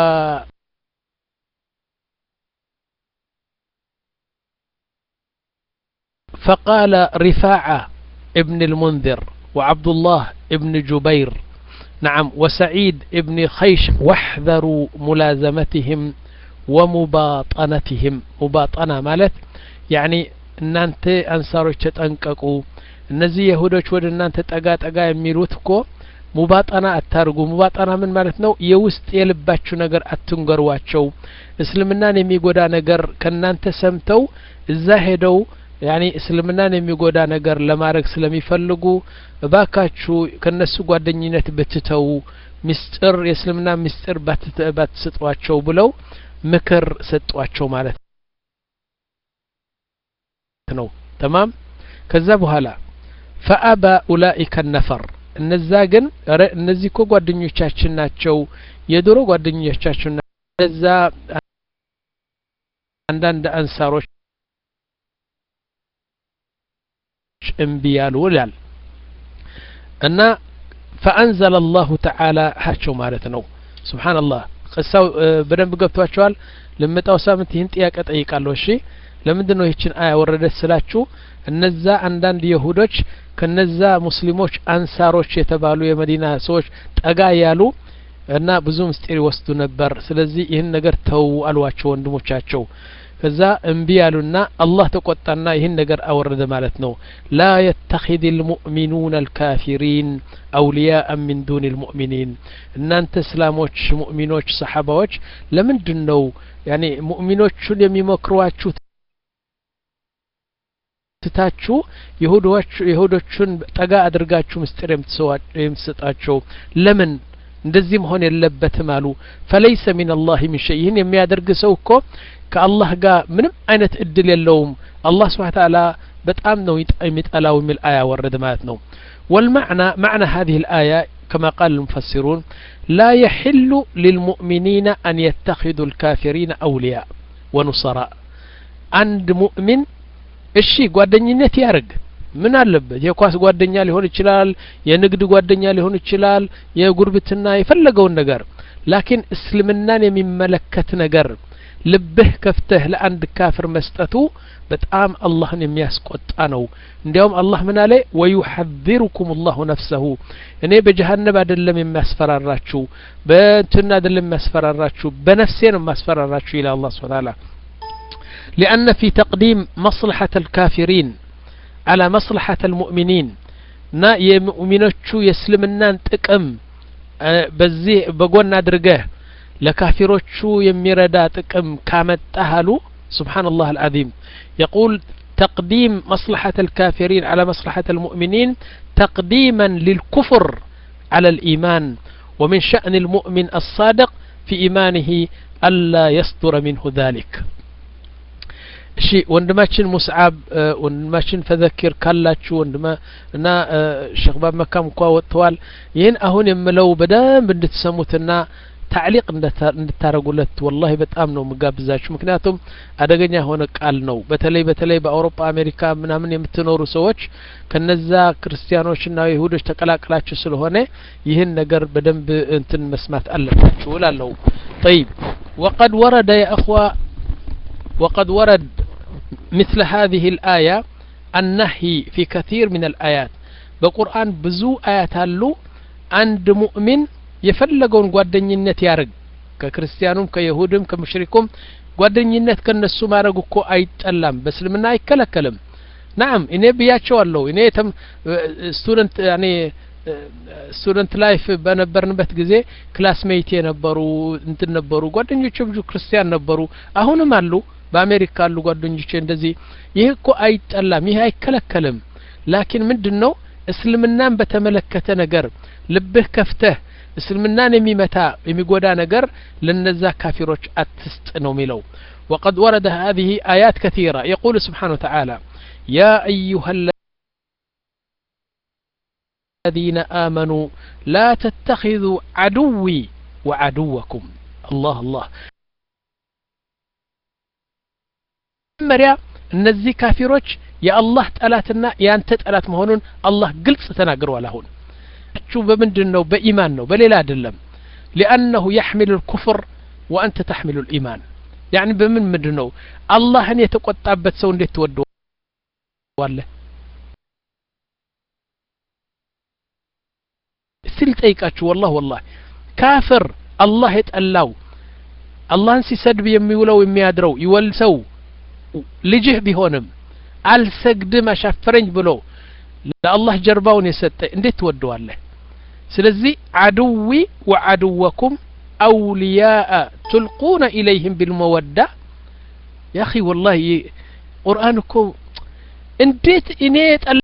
فقال رفاعة ابن المنذر وعبد الله ابن جبير نعم وسعيد ابن خيش واحذروا ملازمتهم ومباطنتهم مباطنة مالت يعني እናንተ አንሳሮች ተጠንቀቁ እነዚህ ይሁዶች ወደ እናንተ ጠጋ ጠጋ የሚሉት እኮ ሙባጣና አታርጉ ሙባጣና ምን ማለት ነው የውስጥ የልባችሁ ነገር አትንገሯቸው እስልምናን የሚጎዳ ነገር ከናንተ ሰምተው እዛ ሄደው يعني እስልምናን የሚጎዳ ነገር ለማድረግ ስለሚፈልጉ እባካችሁ ከነሱ ጓደኝነት በትተው ምስጢር የእስልምና ምስጢር ባትሰጧቸው ብለው ምክር ሰጧቸው ማለት ነው تمام ከዛ በኋላ فأبى أولئك النفر እነዛ ግን እነዚህ እኮ ጓደኞቻችን ናቸው የድሮ ጓደኞቻችን እነዛ አንዳንድ አንሳሮች እምቢ ያሉ ይላል እና فأنزل الله تعالى حاشو ማለት ነው سبحان الله قصاው በደንብ ገብቷቸዋል ለመጣው ሳምንት ይህን ጥያቄ ጠይቃለሁ እሺ ለምንድነው ይህችን አያ ወረደች ስላችሁ እነዛ አንዳንድ ይሁዶች ከነዛ ሙስሊሞች አንሳሮች የተባሉ የመዲና ሰዎች ጠጋ ያሉ እና ብዙ ምስጢር ወስዱ ነበር ስለዚህ ይህን ነገር ተው አሏቸው ወንድሞቻቸው ከዛ እምቢ ያሉና አላህ ተቆጣና ይህን ነገር አወረደ ማለት ነው لا يتخذ المؤمنون الكافرين أولياء من دون المؤمنين እናንተ እስላሞች ሙእሚኖች ሰሃባዎች ለምንድነው يعني ሙእሚኖቹን የሚመክሯችሁ ትታችሁ ይሁዶች ይሁዶቹን ጠጋ አድርጋችሁ ምስጢር የምትሰጣቸው ለምን እንደዚህ መሆን የለበትም አሉ فليس من الله من شيء የሚያደርግ ሰው እኮ ከአላህ ጋር ምንም አይነት እድል የለውም አላህ Subhanahu Ta'ala በጣም ነው የሚጠላው የሚል አያ ወረደ ማለት ነው والمعنى معنى هذه الآية كما قال المفسرون لا يحل للمؤمنين أن يتخذوا الكافرين أولياء ونصراء عند مؤمن الشيء ጓደኝነት ያርግ ምን አለበት የኳስ ጓደኛ ሊሆን ይችላል የንግድ ጓደኛ ሊሆን ይችላል የጉርብትና የፈለገውን ነገር ላኪን እስልምናን የሚመለከት ነገር ልብህ ከፍተህ ለአንድ ካፍር መስጠቱ በጣም አላህን የሚያስቆጣ ነው እንዲያውም አላህ ምን አለ ወይحذركم الله نفسه እኔ በጀሃነም አይደለም የሚያስፈራራችሁ በእንትና አይደለም የሚያስፈራራችሁ በነፍሴ ነው የሚያስፈራራችሁ ኢላ አላህ Subhanahu Ta'ala لأن في تقديم مصلحة الكافرين على مصلحة المؤمنين نا የሙእሚኖቹ የእስልምናን ጥቅም በዚህ በጎን አድርገህ ለካፊሮቹ የሚረዳ ጥቅም ካመጣሃሉ سبحان الله العظيم يقول تقديم مصلحة الكافرين على مصلحة المؤمنين تقديما للكفر على الإيمان ومن شأن المؤمن الصادق في إيمانه ألا يصدر منه ذلك شيء وندماتشن مسعب وندماتشن فذكر كلاتشو وندما نا شغباب مكام كوا وطوال ين أهون يملو بدام بندتسموتنا تعليق እንድታረጉለት والله በጣም ነው መጋብዛችሁ ምክንያቱም አደገኛ ሆነ ቃል ነው በተለይ በተለይ በአውሮፓ አሜሪካ ምናምን የምትኖሩ ሰዎች ከነዛ ክርስቲያኖችና ይሁዶች ተቀላቅላችሁ ስለሆነ ይህን ነገር በደንብ እንትን መስማት አለባችሁ እላለሁ طيب وقد ورد يا اخوه وقد ورد مثل هذه الآية النهي في كثير من الآيات በቁርአን ብዙ አያት አሉ አንድ ሙእሚን የፈለገውን ጓደኝነት ያርግ ከክርስቲያኑም ከይሁድም ከሙሽሪኩም ጓደኝነት ከነሱ ማረግ እኮ አይጠላም በእስልምና አይከለከልም نعم እኔ ብያቸዋለሁ እኔ ስቱደንት ያኔ ስቱደንት ላይፍ በነበርንበት ጊዜ ክላስሜት የነበሩ እንትን ነበሩ ጓደኞቼ ብዙ ክርስቲያን ነበሩ አሁንም አሉ በአሜሪካ አሉ ጓደኞቼ እንደዚህ ይሄ እኮ አይጠላም ይሄ አይከለከልም ላኪን ምንድነው እስልምናን በተመለከተ ነገር ልብህ ከፍተህ እስልምናን የሚመታ የሚጎዳ ነገር ለነዛ ካፊሮች አትስጥ ነው የሚለው وقد ورد هذه آيات كثيرة يقول سبحانه وتعالى يا أيها الذين آمنوا لا تتخذوا عدوي وعدوكم الله الله مريا እነዚህ ካፊሮች የአላህ ጠላትና ያንተ ጠላት መሆኑን አላህ ግልጽ ተናግሯል አሁን እቹ በምንድነው በኢማን ነው በሌላ አይደለም لانه يحمل الكفر وانت تحمل الايمان يعني በምን ምንድነው አላህን የተቆጣበት ሰው እንዴት ትወደዋለህ ሲል ጠይቃችሁ والله والله ካፍር አላህ የጠላው አላህን ሲሰድብ የሚውለው የሚያድረው ይወልሰው ልጅህ ቢሆንም አልሰግድም አሻፈረኝ ብሎ ለአላህ ጀርባውን የሰጠ እንዴት ትወደዋለህ ስለዚህ عدوي وعدوكم أولياء تلقون إليهم بالمودة يا أخي والله قرآنكم እንዴት እኔ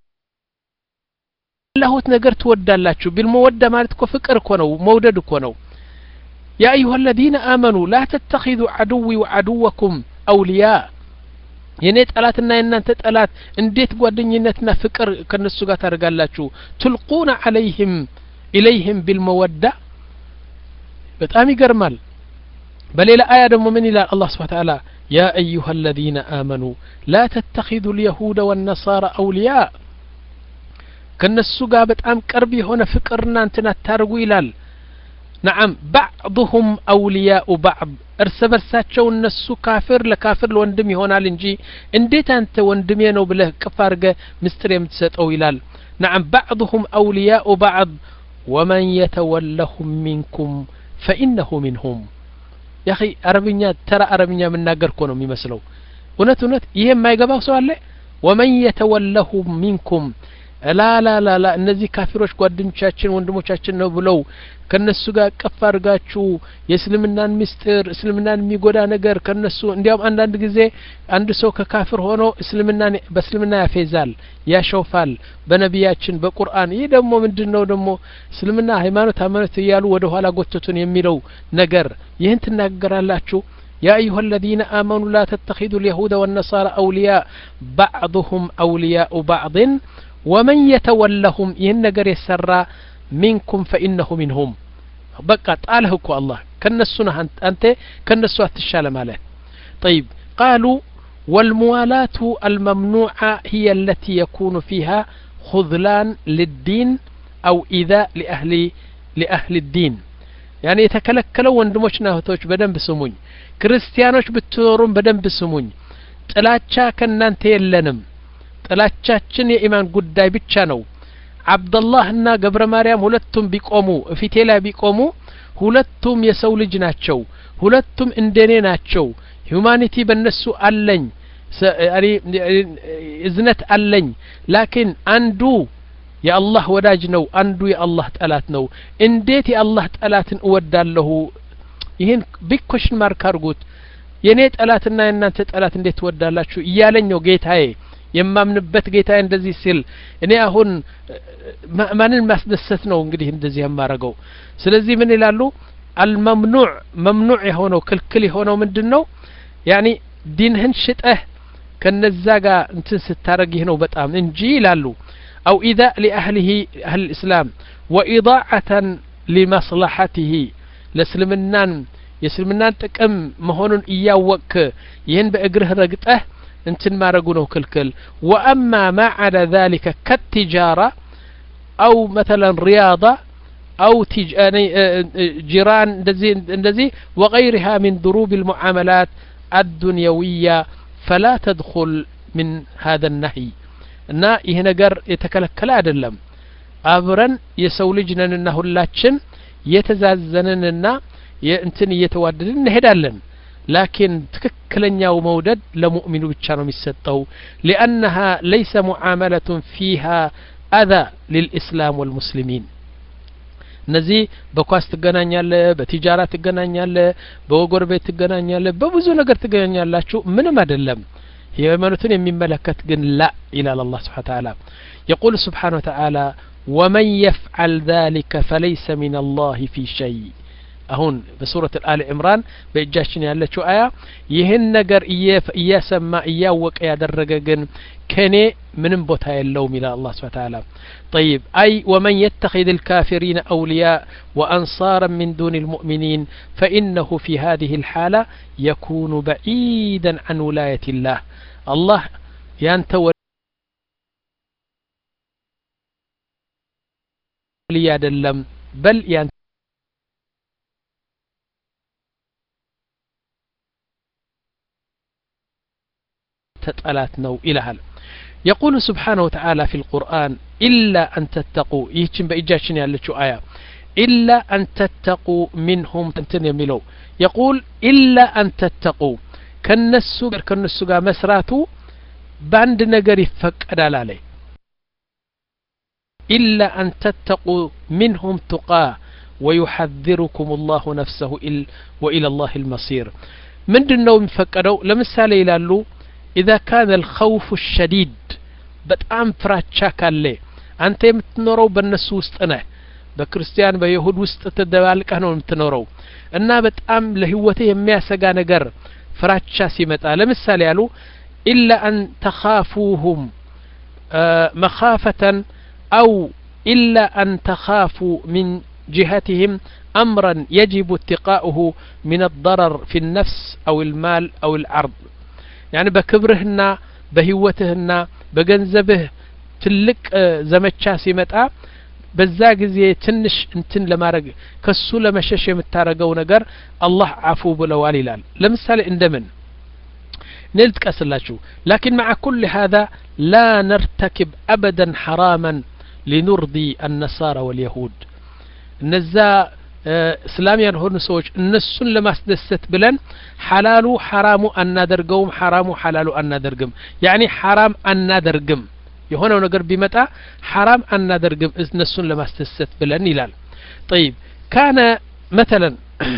ጠላሁት ነገር ትወዳላችሁ بالمودة ማለት እኮ ፍቅር እኮ ነው መውደድ እኮ ነው يا أيها الذين آمنوا لا تتخذوا عدوي وعدوكم أولياء የኔ ጠላትና የናንተ ጠላት እንዴት ጓደኝነትና ፍቅር ከነሱ ጋር ታርጋላችሁ تلقون عليهم إليهم بالمودة በጣም ይገርማል በሌላ አያ ደግሞ ምን ይላል አላህ Subhanahu Ta'ala يا أيها الذين آمنوا لا تتخذوا اليهود والنصارى أولياء ከነሱ ጋር በጣም ቅርብ የሆነ ፍቅርና እንትና ታርጉ ይላል نعم بعضهم أولياء بعض እርስ በርሳቸው እነሱ ካፍር ለካፍር ለወንድም ይሆናል እንጂ እንዴት አንተ ወንድሜ ነው ብለህ ከፋርገ ምስጥር የምትሰጠው ይላል نعم بعضهم أولياء بعض ومن يتولهم منكم فإنه منهم يا أخي عربية ترى عربية من ناقر كونوا يمثلوا ونت ونت يهم ما يقبضوا سؤال ومن يتولهم منكم لا لا لا لا እነዚህ ካፊሮች ጓደኞቻችን ወንድሞቻችን ነው ብለው ከነሱ ጋር ቀፋርጋችሁ የእስልምናን ምስጢር እስልምናን የሚጎዳ ነገር ከነሱ እንዲያውም አንዳንድ ጊዜ አንድ ሰው ከካፍር ሆኖ እስልምናን በእስልምና ያፌዛል ያሾፋል በነቢያችን በቁርአን ይህ ደግሞ ምንድነው ደግሞ እስልምና ሃይማኖት ሃይማኖት ይያሉ ወደ ኋላ ጎተቱን የሚለው ነገር ይህን ትናገራላችሁ يا أيها الذين آمنوا لا تتخذوا اليهود والنصارى أولياء بعضهم أولياء بعض ومن يتولهم ينقر يسرى منكم فإنه منهم بقى تعالهك الله كنسونا أنت كنسوا التشالة ماله طيب قالوا والموالاة الممنوعة هي التي يكون فيها خذلان للدين أو إيذاء لأهل لأهل الدين يعني يتكلكلوا وندموشنا هتوش بدن بسمون كريستيانوش بتورون بدن بسمون ጥላቻ ከናንተ የለንም ጥላቻችን የኢማን ጉዳይ ብቻ ነው አብዱላህና ገብረ ማርያም ሁለቱም ቢቆሙ እፊቴ ላይ ቢቆሙ ሁለቱም የሰው ልጅ ናቸው ሁለቱም እንደኔ ናቸው ሁማኒቲ በነሱ አለኝ ያኒ እዝነት አለኝ ላኪን አንዱ የአላህ ወዳጅ ነው አንዱ የአላህ ጠላት ነው እንዴት የአላህ ጠላትን እወዳለሁ ይሄን ቢኮሽን ማርክ አርጉት የኔ ጠላትና የናንተ ጠላት እንዴት ትወዳላችሁ እያለኝ ነው ጌታዬ የማምንበት ጌታዬ እንደዚህ ሲል እኔ አሁን ማንን ማስደሰት ነው እንግዲህ እንደዚህ ያማረገው ስለዚህ ምን ይላሉ الممنوع ممنوع የሆነው ክልክል የሆነው ምንድነው ያኒ ዲንህን ሽጠህ ከነዛ ጋር እንትን ስታረግ ይሄ ነው በጣም እንጂ ይላሉ أو إذاء لأهله أهل الإسلام وإضاعة لمصلحته لسلمنان يسلمنان تكم مهون إياوك ين بأجره رقته انتن ما رقونه كلكل وأما ما على ذلك كالتجارة أو مثلا رياضة أو تج... جيران دزي وغيرها من ضروب المعاملات الدنيوية فلا تدخل من هذا النهي እና ይሄ ነገር የተከለከለ አይደለም አብረን የሰው ልጅ ነንና ሁላችን የተዛዘነንና የእንትን እየተዋደድን እንሄዳለን ላኪን ትክክለኛው መውደድ ለሙእሚኑ ብቻ ነው የሚሰጠው لانها ليس معامله فيها اذى للاسلام والمسلمين እነዚህ በኳስ ትገናኛለ በቲጃራ ትገናኛለ በወጎርቤት ትገናኛለ በብዙ ነገር ትገናኛላችሁ ምንም አይደለም يمنتن يملكت جن لا إلى الله سبحانه وتعالى يقول سبحانه وتعالى ومن يفعل ذلك فليس من الله في شيء هون بسورة آل عمران بإجاشن يالله آية يهن نجر إياه إياه سما إياه وك إياه درجن كني من بوتها اللوم إلى الله سبحانه وتعالى طيب أي ومن يتخذ الكافرين أولياء وأنصارا من دون المؤمنين فإنه في هذه الحالة يكون بعيدا عن ولاية الله الله ينتول لياد اللم بل ينتول تتألات نو إلى هل يقول سبحانه وتعالى في القرآن إلا أن تتقوا يهتم بإجاشن يالتشو آية إلا أن تتقوا منهم تنتن يميلو يقول إلا أن تتقوا كالنسو كالنسو مسراتو باند نقر فقد عليه إلا أن تتقوا منهم تقاه ويحذركم الله نفسه وإلى الله المصير من دنو مفقدو لمثال يلالو إذا كان الخوف الشديد بتأم فراتشا كالله أنت يمتنورو بالنسو وسطنا بكريستيان بيهود وسط تدوالك أنو يمتنورو إنا بتأم لهوته يمياسقا نقر فراتشا سيمتا لمثال يالو إلا أن تخافوهم آه مخافة أو إلا أن تخافوا من جهتهم أمرا يجب اتقاؤه من الضرر في النفس أو المال أو العرض يعني بكبرهنا بهوتهنا بجنزبه تلك زمتشا سيمتا بزا ጊዜ ትንሽ እንትን ለማረግ ከሱ ለመሸሽ የምታረገው ነገር አላህ አፉ ብለዋል ይላል ለምሳሌ እንደምን نلتقسلاችሁ لكن مع كل هذا لا نرتكب ابدا حراما لنرضي النصارى واليهود እነዛ እስላሚያን ሆኑ ሰዎች እነሱን ለማስደሰት ብለን ሐላሉ ሐራሙ አናደርገውም ሐራሙ ሐላሉ አናደርግም يعني حرام አናደርግም የሆነው ነገር ቢመጣ حرام አናደርግም እነሱን ለማስደሰት ብለን ይላል طيب كان مثلا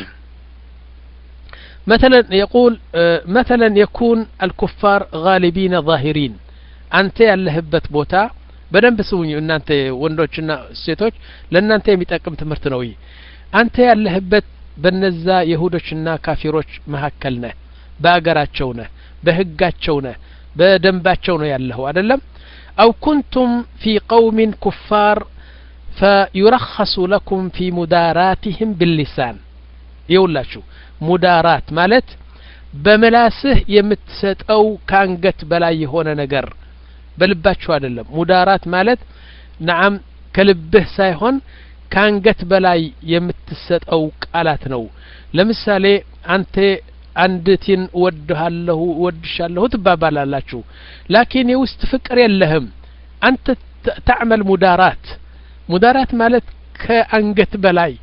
مثلا يقول مثلا يكون الكفار غالبين ظاهرين أنت ያለህበት ቦታ በደንብ ስሙኝ እናንተ ወንዶችና ሴቶች ለእናንተ የሚጠቅም ትምህርት ነው አንተ ያለህበት በነዛ ይሁዶችና ካፊሮች መካከል ነህ በአገራቸው ነህ በህጋቸው ነህ በደንባቸው ነው ያለው አይደለም أو كنتم في قوم كفار فيرخص لكم في مداراتهم باللسان يقولاشو مدارات مالت بملاسه يمتسطው ካንገት በላይ የሆነ ነገር በልባችሁ አይደለም ሙዳራት ማለት نعم ከልብህ ሳይሆን ካንገት በላይ የምትሰጠው ቃላት ነው ለምሳሌ አንተ አንድቲን ወድሃለሁ ወድሻለሁ ትባባላላችሁ ላኪን የውስጥ ፍቅር የለህም አንተ تعمل مدارات مدارات ማለት ከአንገት በላይ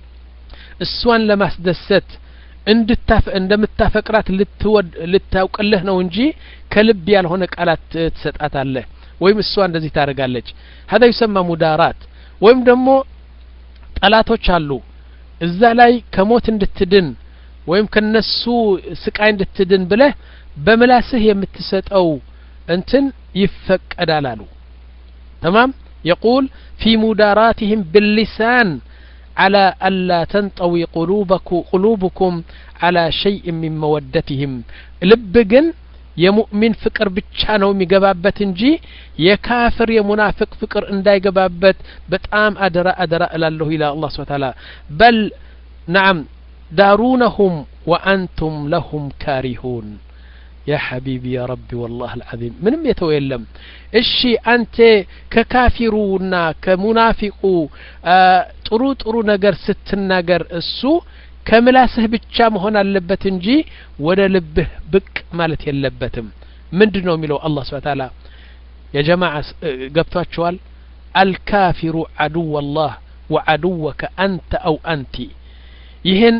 እሷን ለማስደሰት እንድታፍ እንደምታፈቅራት ልትወድ ልታውቅልህ ነው እንጂ ከልብ ያልሆነ ቃላት ትሰጣታለህ ወይም እሷ እንደዚህ ታደርጋለች هذا يسمى مدارات ወይም ደግሞ ጠላቶች አሉ እዛ ላይ ከሞት እንድትድን ወይም ከነሱ ስቃይ እንድትድን ብለህ በመላስህ የምትሰጠው እንትን ይፈቀዳል አሉ تمام يقول في مداراتهم باللسان على ألا تنطوي قلوبكم قلوبكم على شيء من مودتهم لبجن يا مؤمن فكر ብቻ ነው የሚገባበት እንጂ የካፍር የሙናፊቅ ፍቅር እንዳይገባበት በጣም አደራ አደራ እላለሁ ኢላ አላህ Subhanahu Wa Ta'ala بل نعم دارونهم وأنتم لهم كارهون يا حبيبي يا ربي والله العظيم ምንም የተወየለም እሺ አንተ ከካፊሩና ከሙናፊቁ ጥሩ ጥሩ ነገር ስትናገር እሱ ከምላስህ ብቻ መሆን አለበት እንጂ ወደ ልብህ ብቅ ማለት የለበትም ምንድነው የሚለው አላህ Subhanahu Wa Ta'ala يا جماعه ገብቷቸዋል الكافر عدو الله وعدوك أنت أو أنت ይሄን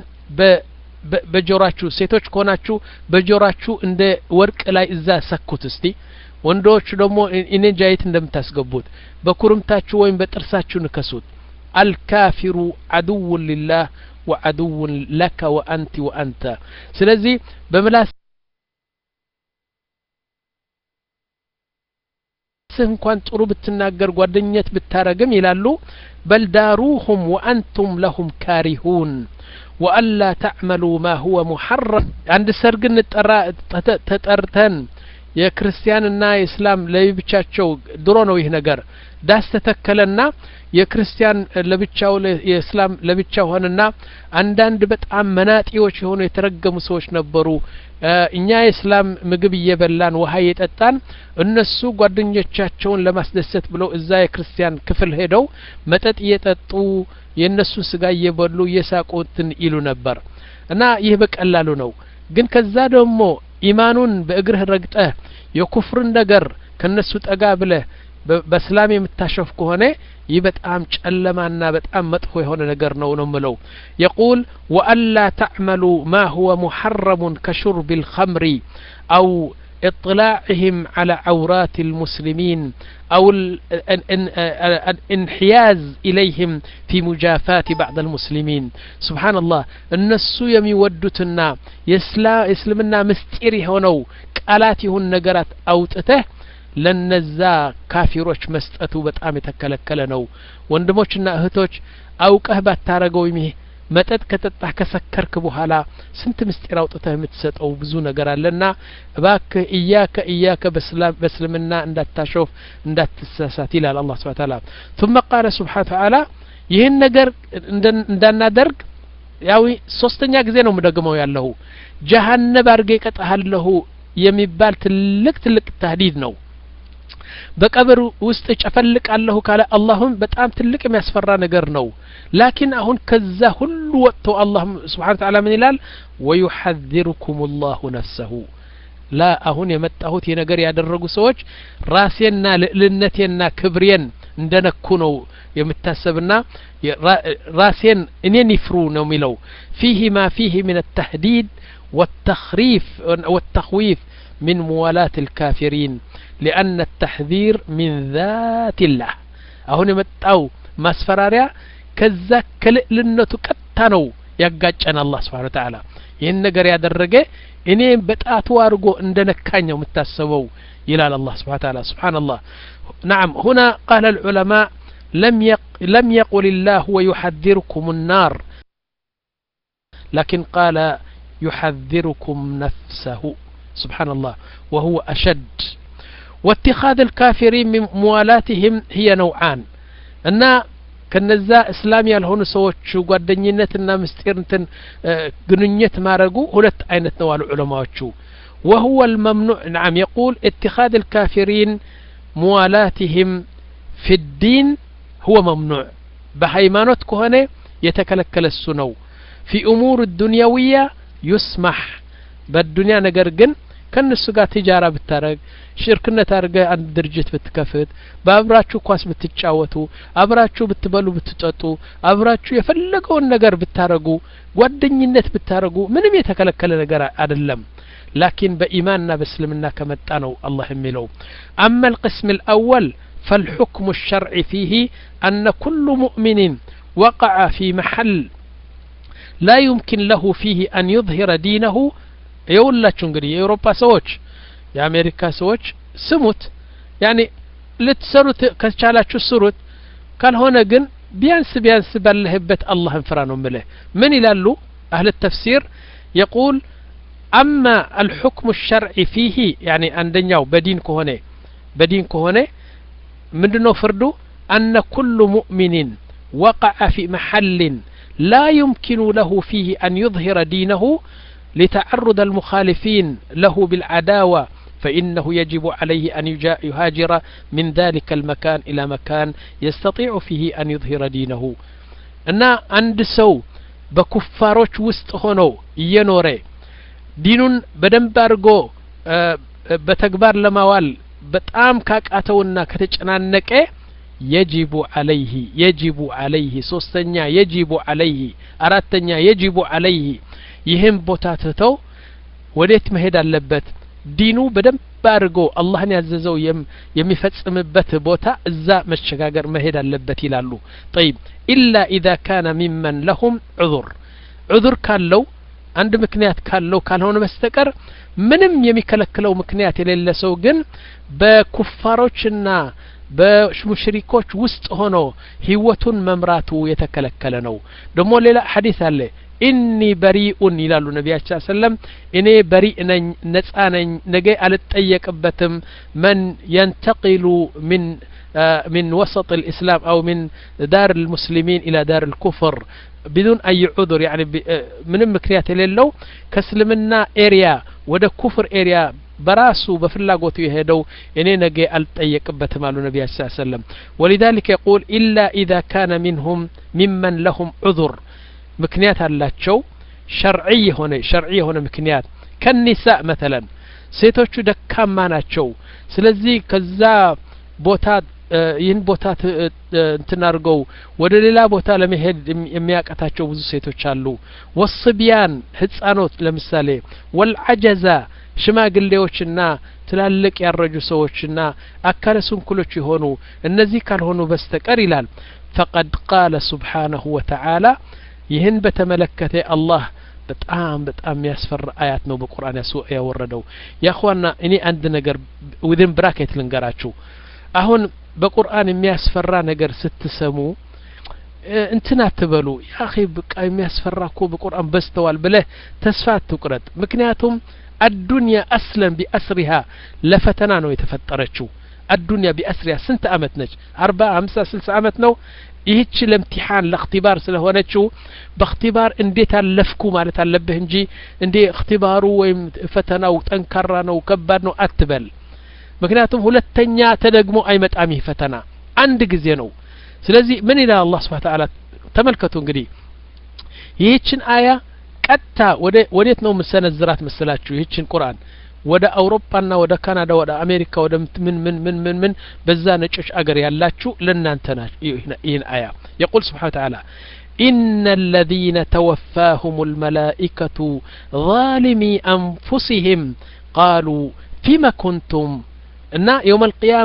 በጆራችሁ ሴቶች ኮናችሁ በጆራችሁ እንደ ወርቅ ላይ እዛ ሰኩት እስቲ ወንዶች ደግሞ እኔ ጃይት እንደምታስገቡት በኩርምታችሁ ወይም በጥርሳችሁ ንከሱት الكافر عدو لله وعدو لك وأنت وأنت ስለዚህ በመላስ እንኳን ጥሩ ብትናገር ጓደኛት ብታረግም ይላሉ بل داروهم وأنتم لهم كارهون وألا تعملوا ما هو محرم عند سرق تطرتن يا كريستياننا اسلام ለብቻቸው ድሮ ነው ይሄ ነገር ዳስ ተተከለና የክርስቲያን ለብቻው የእስላም ለብቻው ሆነና አንዳንድ በጣም መናጢዎች የሆኑ የተረገሙ ሰዎች ነበሩ እኛ የእስላም ምግብ እየበላን ውሃ እየጠጣን እነሱ ጓደኞቻቸውን ለማስደሰት ብለው እዛ የክርስቲያን ክፍል ሄደው መጠጥ እየጠጡ የነሱ ስጋ እየበሉ እየሳቁትን ይሉ ነበር እና ይህ በቀላሉ ነው ግን ከዛ ደግሞ ኢማኑን በእግርህ ረግጠህ የኩፍርን ነገር ከነሱ ጠጋ ብለህ በእስላም የምታሸፍ ከሆነ ይህ በጣም ጨለማና በጣም መጥፎ የሆነ ነገር ነው ነው ምለው يقول والا تعملوا ما هو محرم كشرب الخمر او اطلاعهم على عورات المسلمين او الانحياز اليهم في مجافات بعض المسلمين سبحان الله الناس يميودتنا يسلمنا مستير ሆነው ቃላት ይሁን ነገራት አውጥተህ ለነዛ ካፊሮች መስጠቱ በጣም የተከለከለ ነው ወንድሞችና እህቶች አውቀህ ባታረገው ይሄ መጠጥ ከጠጣህ ከሰከርክ በኋላ ስንት ምስጢር አውጥተህ የምትሰጠው ብዙ ነገር አለና እባክህ ኢያከ ኢያከ በስላም በስልምና እንዳታሾፍ እንዳትሳሳት ይላል አላህ Subhanahu Wa Ta'ala ثم قال سبحانه وتعالى ይሄን ነገር እንዳናደርግ ያው ሶስተኛ ጊዜ ነው መደገመው ያለው ጀሃነም አርገ ይቀጣሃለሁ የሚባል ትልቅ ትልቅ ተህዲድ ነው በቀብር ውስጥ ጨፈልቃለሁ ካለ አላህም በጣም ትልቅ የሚያስፈራ ነገር ነው ላኪን አሁን ከዛ ሁሉ ወጥቶ አላህ Subhanahu Wa Ta'ala ምን ይላል ويحذركم الله نفسه لا አሁን የመጣሁት የነገር ያደረጉ ሰዎች ራሴና ልዕልነቴና ክብሬን እንደነኩ ነው የምታሰብና ራሴን እኔን ይፍሩ ነው የሚለው فيه ما فيه من التهديد والتخريف والتخويف من موالاة الكافرين لأن التحذير من ذات الله أهون يمتعو مسفراريا كذا كلئلنتو كتانو يقاجنا الله سبحانه وتعالى ይህን ነገር ያደረገ እኔ በጣቱ አርጎ እንደነካኛው መታሰበው ይላል الله سبحانه وتعالى سبحان الله نعم هنا قال العلماء لم يق لم يقل الله ويحذركم النار لكن قال يحذركم نفسه سبحان الله وهو أشد. واتخاذ الكافرين من موالاتهم هي نوعان أن ከነዛ እስላም ያልሆኑ ሰዎች ጓደኝነትና ምስጢርንትን ግንኙነት ማረጉ ሁለት አይነት ነው አሉ ዑለማዎቹ وهو الممنوع نعم يقول اتخاذ الكافرين موالاتهم في الدين هو ممنوع بهيمانات كهنه يتكلكل السنو في أمور الدنيوية يسمح بالدنيا ነገር ግን ከነሱ ጋር تجارة ብታረግ ሽርክነት አርገ አንድ ድርጅት ብትከፍት በአብራችሁ ኳስ ብትጫወቱ አብራችሁ ብትበሉ ብትጠጡ አብራችሁ የፈለገውን ነገር ብታረጉ ጓደኝነት ብታረጉ ምንም የተከለከለ ነገር አይደለም لكن بإيماننا بسلمنا كمتا ነው الله የሚለው أما القسم الأول فالحكم الشرعي فيه أن كل مؤمن وقع في محل لا يمكن له فيه أن يظهر دينه يقوللاችሁ እንግዲህ የአውሮፓ ሰዎች የአሜሪካ ሰዎች ስሙት يعني ልትሰሩት ከቻላችሁ ስሩት ካልሆነ ግን ቢያንስ ቢያንስ ባለህበት አላህን ፍራ ነው ማለት ምን ይላሉ اهل التفسير يقول اما الحكم الشرعي فيه يعني عندኛው በዲን ከሆነ በዲን ከሆነ ምንድነው ፍርዱ ان كل مؤمن وقع في محل لا يمكن له فيه أن يظهر دينه لتعرض المخالفين له بالعداوة فإنه يجب عليه أن يهاجر من ذلك المكان إلى مكان يستطيع فيه أن يظهر دينه أن عند سو بكفاروች ውስጥ ሆነው እየኖረ ዲኑን በደንብ አድርጎ በተግባር ለማዋል በጣም ካቃተውና ከተጨናነቀ يجب عليه يجب عليه ሶስተኛ يجب عليه አራተኛ يجب عليه ይሄን ቦታ ተተው ወዴት መሄድ አለበት ዲኑ በደንብ አድርጎ አላህን ያዘዘው የሚፈጽምበት ቦታ እዛ መሸጋገር መሄድ አለበት ይላሉ طيب إلا إذا كان ممن لهم عذر عذر ካለው አንድ ምክንያት ካለው ካልሆነ በስተቀር ምንም የሚከለክለው ምክንያት የሌለ ሰው ግን በኩፋሮችና በሙሽሪኮች ውስጥ ሆኖ ህይወቱን መምራቱ የተከለከለ ነው ደሞ ሌላ ሐዲስ አለ إني بريء إلى النبي صلى الله عليه وسلم إني بريء نتساني نجي ألتأيكبتم من ينتقل من آه من وسط الإسلام أو من دار المسلمين إلى دار الكفر بدون أي عذر يعني من مكنيات للو كسلمنا إريا وده كفر إريا براسو بفلاغوتو يهدو إني نجي ألتأيكبتم على النبي صلى الله عليه وسلم ولذلك يقول إلا إذا كان منهم ممن لهم عذر مكنيات አላቸው شرعي ሆነ شرعي ሆነ ምክንያት ከኒሳ مثلا ሴቶቹ ደካማ ናቸው ስለዚህ ከዛ ቦታ ይህን ቦታ እንትናርገው ወደ ሌላ ቦታ ለመሄድ የሚያቀታቸው ብዙ ሴቶች አሉ ወስቢያን ህፃኖት ለምሳሌ ወልዓጀዛ ሽማግሌዎችና ትላልቅ ያረጁ ሰዎችና አካለ ስንኩሎች ይሆኑ እነዚህ ካልሆኑ በስተቀር ይላል فقد قال سبحانه وتعالى ይህን በተመለከተ አላህ በጣም በጣም ያስፈራ አያት ነው በቁርአን ያወረደው ያخوانا እኔ አንድ ነገር within bracket ልንገራችሁ አሁን በቁርአን የሚያስፈራ ነገር ስትሰሙ እንትና አትበሉ ያ اخي በቃ የሚያስፈራኮ በቁርአን በስተዋል ብለ ተስፋ አትቁረጥ ምክንያቱም الدنيا اصلا باسرها ለፈተና ነው የተፈጠረችው الدنيا باسرها ስንት አመት ነች أربعين خمسين ስልሳ አመት ነው ይህች ለምትሃን ለእክትባር ስለሆነችው በእክትባር እንዴት አለፍኩ ማለት አለብህ እንጂ እንዴ እክትባሩ ወይም ፈተናው ጠንካራ ነው ከባድ ነው አትበል ምክንያቱም ሁለተኛ ተደግሞ አይመጣም ይህ ፈተና አንድ ጊዜ ነው ስለዚህ ምን ይላል አላህ Subhanahu Wa Ta'ala ተመልከቱ እንግዲህ ይህችን አያ ቀጥታ ወደ ወዴት ነው መሰነዝራት መሰላችሁ ይህችን ቁርአን ወደ አውሮፓና ወደ ካናዳ ወደ አሜሪካ ወደ ምን ምን ምን ምን ምን በዛ ነጮች አገር ያላችሁ ለእናንተ ናችሁ ይህን አያ يقول سبحانه وتعالى إن الذين توفاهم الملائكة ظالمي أنفسهم قالوا فيما كنتم إن يوم القيامة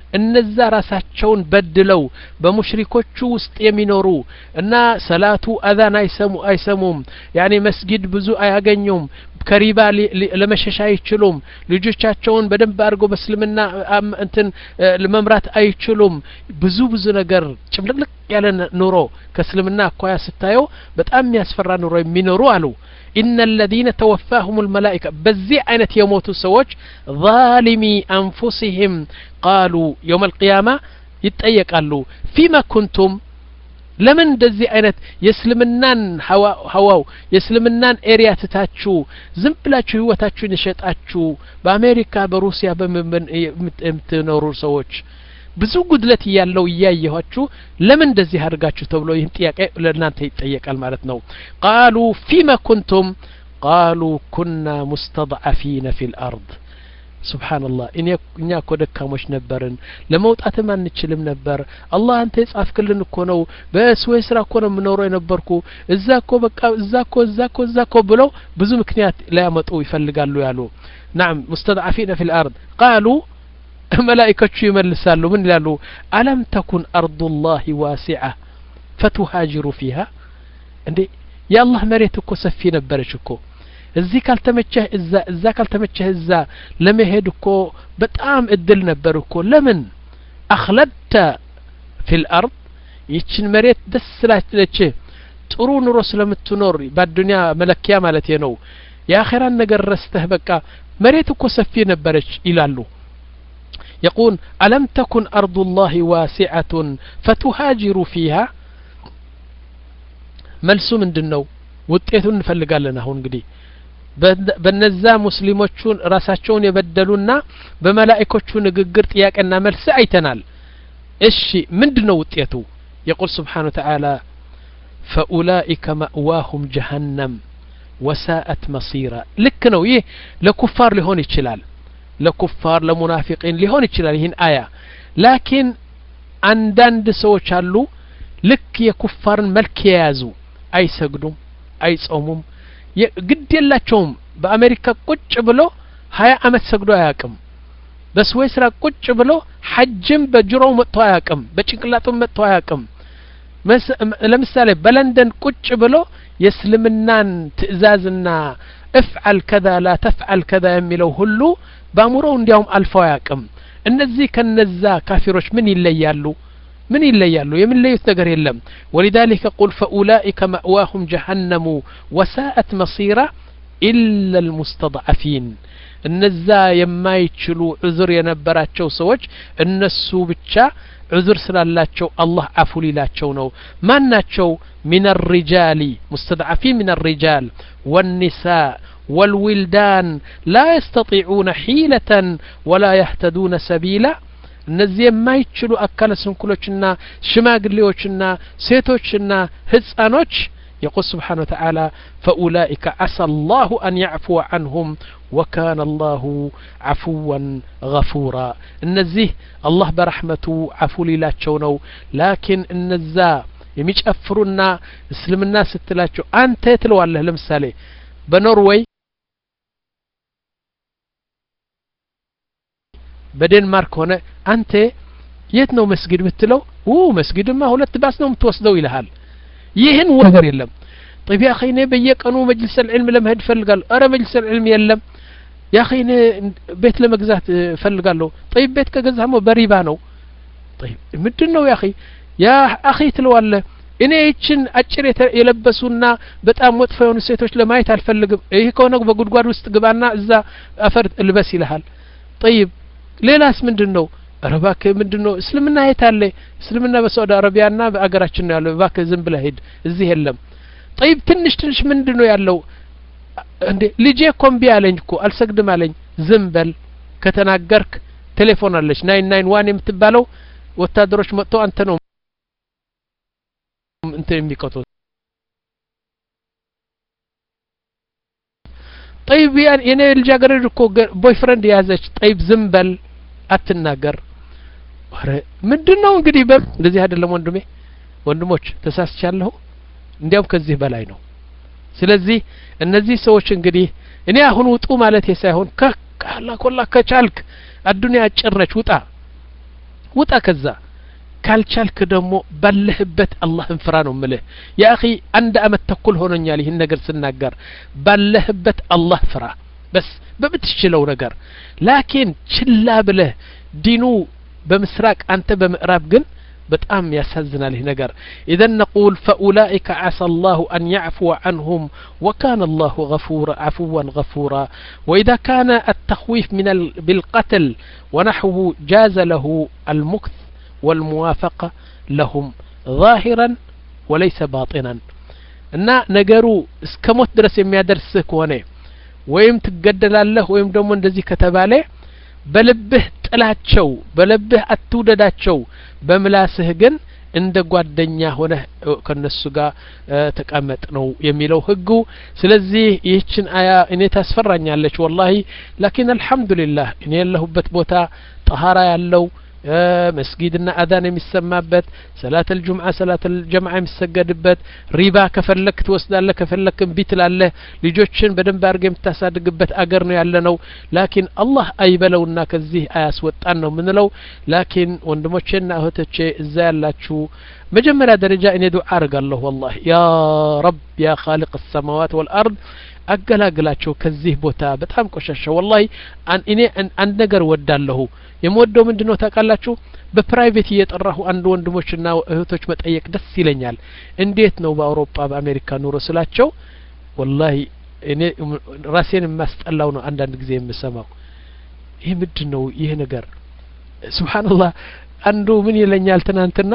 እነዛ ራሳቸውን በድለው በሙሽሪኮቹ ውስጥ የሚኖሩ እና ሰላቱ አዛን አይሰሙ አይሰሙም ያኒ መስጊድ ብዙ አያገኙም ከሪባ ለመሸሽ አይችሉም ልጆቻቸውን በደንብ አድርገው በእስልምና እንትን ለመምራት አይችሉም ብዙ ብዙ ነገር ጭምልቅልቅ ያለ ኑሮ ከእስልምና አኳያ ስታየው በጣም ያስፈራ ኑሮ የሚኖሩ አሉ إن الذين توفاهم الملائكة بزي عينة يموتوا سوج ظالمي أنفسهم قالوا يوم القيامة يتأيقالوا فيما كنتم لمن دزي عينة يسلمنان هوا هواو يسلمنان اريا تتاتشو زنبلاتشو هو تاتشو نشيطاتشو بأمريكا بروسيا بمتنورو سوج ብዙ ጉድለት ያለው ያያያችሁ ለምን እንደዚህ አድርጋችሁ ተብሎ ይህን ጥያቄ ለእናንተ ይጠየቃል ማለት ነው قالوا فيما كنتم قالوا كنا مستضعفين في الارض سبحان الله እኛ እኮ ደካሞች ነበርን ለመውጣትም አንችልም ነበር አላህ አንተ ጻፍክልን እኮ ነው በስዌስ ስራ እኮ ነው ምኖረው የነበርኩ እዛ እኮ በቃ እዛ እኮ እዛ እኮ እዛ እኮ ብለው ብዙ ምክንያት ሊያመጡ ይፈልጋሉ ያሉ نعم مستضعفين في الارض قالوا ملائكة يملسالو من لالو ألم تكن أرض الله واسعة فتهاجروا فيها عندي يا الله مريتكو سفي نبرشكو እዚህ ካልተመቸህ እዛ እዛ ካልተመቸህ እዛ ለመሄድኮ በጣም እድል ነበርኮ ለምን አخلدت في الارض ይችን መሬት ደስ ስላችለች ጥሩ ኑሮ ስለምትኖር በአዱንያ መለኪያ ማለት ነው የአኺራን ነገር ረስተህ በቃ መሬትኮ ሰፊ ነበረች ይላሉ يقول ألم تكن أرض الله واسعة فتهاجروا فيها ملسو من دنو ውጤቱን እንፈልጋለን አሁን እንግዲህ በነዛ ሙስሊሞቹን ራሳቸውን የበደሉና በመላእክቶቹ ንግግር ጥያቄና መልስ አይተናል እሺ ምንድነው ውጤቱ يقول سبحانه وتعالى فأولئك مأواهم جهنم وساءت مصيرا ልክ ነው ይህ ለኩፋር ሊሆን ይችላል ለኩፋር ለሙናፊቂን ሊሆን ይችላል ይህን አያ ላኪን አንዳንድ ሰዎች አሉ ልክ የኩፋርን መልክ የያዙ አይሰግዱም አይጾሙም ግድ የላቸውም በአሜሪካ ቁጭ ብሎ ሀያ አመት ሰግዶ አያውቅም በስዊስራ ቁጭ ብሎ ሐጅም በጅሮው መጥቶ አያውቅም በጭንቅላቱም መጥቶ አያውቅም ለምሳሌ በለንደን ቁጭ ብሎ የእስልምናን ትእዛዝና افعل كذا لا تفعل كذا የሚለው ሁሉ ባሙረው እንዲያውም አልፈው አያውቅም እነዚህ ከነዛ ካፊሮች ምን ይለያሉ من يليالو يمن ليت نجر يلم ولذلك قل فأولئك مأواهم جهنم وساءت مصيرا إلا المستضعفين النزا يما يتشلو عذر ينبراتشو سوج النسو بتشا عذر سلالاتشو الله عفو ليلاتشو نو ما ناتشو من الرجال مستضعفين من الرجال والنساء والولدان لا يستطيعون حيلة ولا يهتدون سبيلا እነዚህ የማይችሉ አካለ ስንኩሎችና ሽማግሌዎችና ሴቶችና ህፃኖች يقول سبحانه وتعالى فأولئك عسى الله أن يعفو عنهم وكان الله عفوا غفورا النزيه الله برحمته عفو ليلاتشو نو لكن النزا يميጨፍሩና እስልምና ስትላቸው አንተ ትለዋለህ ለምሳሌ በኖርዌይ በዴንማርክ ሆነ አንተ የት ነው መስጊድ ብትለው ኦ መስጊድማ ሁለት ባስ ነው የምትወስደው ይልሃል ይህን ነገር የለም طيب يا اخي እኔ በየቀኑ መጅልስ العلم ለመሄድ ፈልጋለሁ አረ መጅልስ العلم የለም يا اخي እኔ ቤት ለመግዛት ፈልጋለሁ طيب ቤት ከገዛሞ በሪባ ነው طيب ምንድነው يا اخي يا اخي ትለዋለህ እኔ እቺን አጭር የለበሱና በጣም መጥፎ የሆኑ ሴቶች ለማየት አልፈልግም ይሄ ከሆነ በጉድጓድ ውስጥ ግባና እዛ አፈር ልበስ ይልሃል طيب ሌላስ ምንድነው አረባከ ምንድነው እስልምና የታለ እስልምና በሳውዲ አረቢያና በአገራችን ነው ያለው ባከ ዝም ብለህ ሄድ እዚህ የለም طيب ትንሽ ትንሽ ምንድነው ያለው እንዴ ልጄ ኮምቢ አለኝ እኮ አልሰግድም አለኝ ዝም በል ከተናገርክ ቴሌፎን አለች ናይን ናይን ዋን የምትባለው ወታደሮች መጥተው አንተ ነው እንት የሚቀጡት طيب የኔ ልጃገረድ እኮ ቦይፍሬንድ ያዘች طيب ዝም በል አትናገር አረ ምንድነው እንግዲህ እንደዚህ አይደለም ወንድሜ ወንድሞች ተሳስቻለሁ እንዲያው ከዚህ በላይ ነው ስለዚህ እነዚህ ሰዎች እንግዲህ እኔ አሁን ውጡ ማለት ሳይሆን ከካላ ኮላ ከቻልክ አዱንያ ጭረች ውጣ ውጣ ከዛ ካልቻልክ ደግሞ ባለህበት አላህን ፍራ ነው ምልህ ያ اخي አንድ አመት ተኩል ሆኖኛል ይሄን ነገር ስናገር ባለህበት አላህ ፍራ በስ በምትችለው ነገር ላኪን ችላ ብለህ ዲኑ በምስራቅ አንተ በምዕራብ ግን በጣም ያሳዝናል ይሄ ነገር اذا نقول فاولئك عسى الله ان يعفو عنهم وكان الله غفورا عفوا غفورا واذا كان التخويف من ال... بالقتل ونحوه جاز له المكث والموافقة لهم ظاهرا وليس باطنا እና ነገሩ እስከሞት ድረስ የሚያደርስህ ከሆነ ወይም ትገደላለህ ወይም ደግሞ እንደዚህ ከተባለ በልብህ ጥላቸው በልብህ አትውደዳቸው በምላስህ ግን እንደ ጓደኛ ሆነ ከነሱ ጋር ተቀመጥ ነው የሚለው ህጉ ስለዚህ ይህችን አያ እኔ ታስፈራኛለች والله لكن الحمد لله እኔ ያለሁበት ቦታ طهارة ያለው መስጊድና አዳን የሚሰማበት ሰላት الجمعة ሰላት الجمعة የሚሰገድበት ሪባ ከፈለክ ትወስዳለህ ከፈለክ ቢትላለህ ልጆችን በደንብ አድርገህ የምታሳድግበት አገር ነው ያለነው ላኪን አላህ አይበለውና ከዚህ አያስወጣን ነው ምንለው ላኪን ወንድሞቼና እህቶቼ እዛ ያላችሁ መጀመሪያ ደረጃ እኔ ዱዓ አርጋለሁ والله يا رب يا خالق السماوات والارض አገላግላቸው ከዚህ ቦታ በጣም ቆሻሻ والله እኔ አንድ ነገር ወዳለሁ የምወደው ምንድነው ታውቃላችሁ በፕራይቬት እየጠራሁ አንድ ወንድሞችና እህቶች መጠየቅ ደስ ይለኛል እንዴት ነው በአውሮፓ በአሜሪካ ኑሮ ስላቸው والله እኔ ራሴን ማስጠላው ነው አንድ አንድ ጊዜ የምሰማው ይሄ ምንድነው ይሄ ነገር ሱብሃንአላህ አንዱ ምን ይለኛል ትናንትና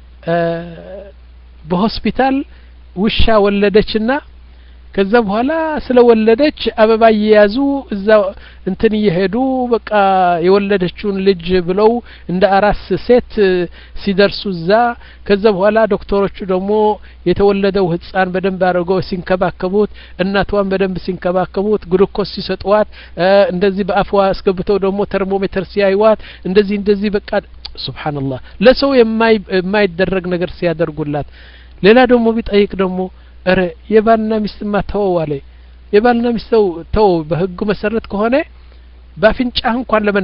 በሆስፒታል ውሻ ወለደችና ከዛ በኋላ ስለወለደች አበባ ይያዙ እዛ እንትን ይሄዱ በቃ የወለደችውን ልጅ ብለው እንደ አራስ ሴት ሲደርሱ እዛ ከዛ በኋላ ዶክተሮቹ ደግሞ የተወለደው ህፃን በደንብ አድርገው ሲንከባከቡት እናቷን በደንብ ሲንከባከቡት ግሉኮስ ሲሰጧት እንደዚህ በአፍዋ አስገብተው ደግሞ ተርሞሜትር ሲያዩዋት እንደዚህ እንደዚህ በቃ ሱብሃንአላህ ለሰው የማይደረግ ነገር ሲያደርጉላት ሌላ ደግሞ ቢጠይቅ ደግሞ አረ የባልና ሚስት ማተዋዋለ የባልና ሚስት ተው በህጉ መሰረት ከሆነ ባፍንጫህ እንኳን ለምን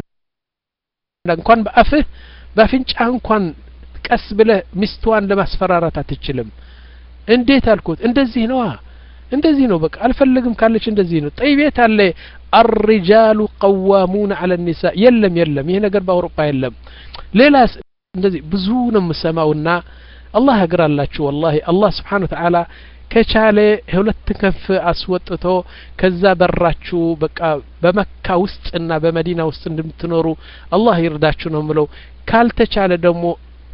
እንኳን በአፍህ ባፍንጫህ እንኳን ቀስ ብለህ ሚስቷን ለማስፈራራት አትችልም እንዴት አልኩት እንደዚህ ነው እንደዚህ ነው በቃ አልፈልግም ካለች እንደዚህ ነው ጠይቤት አለ الرجال قوامون على النساء የለም የለም ይሄ ነገር በአውሮፓ የለም ሌላስ እንደዚህ ብዙ ነው የምሰማውና አላህ ያግራላችሁ والله አላህ Subhanahu Wa Ta'ala ከቻለ ሁለት ከፍ አስወጥቶ ከዛ በራችሁ በቃ በመካ ውስጥና በመዲና ውስጥ እንደምትኖሩ አላህ ይርዳችሁ ነው ምለው ካልተቻለ ደግሞ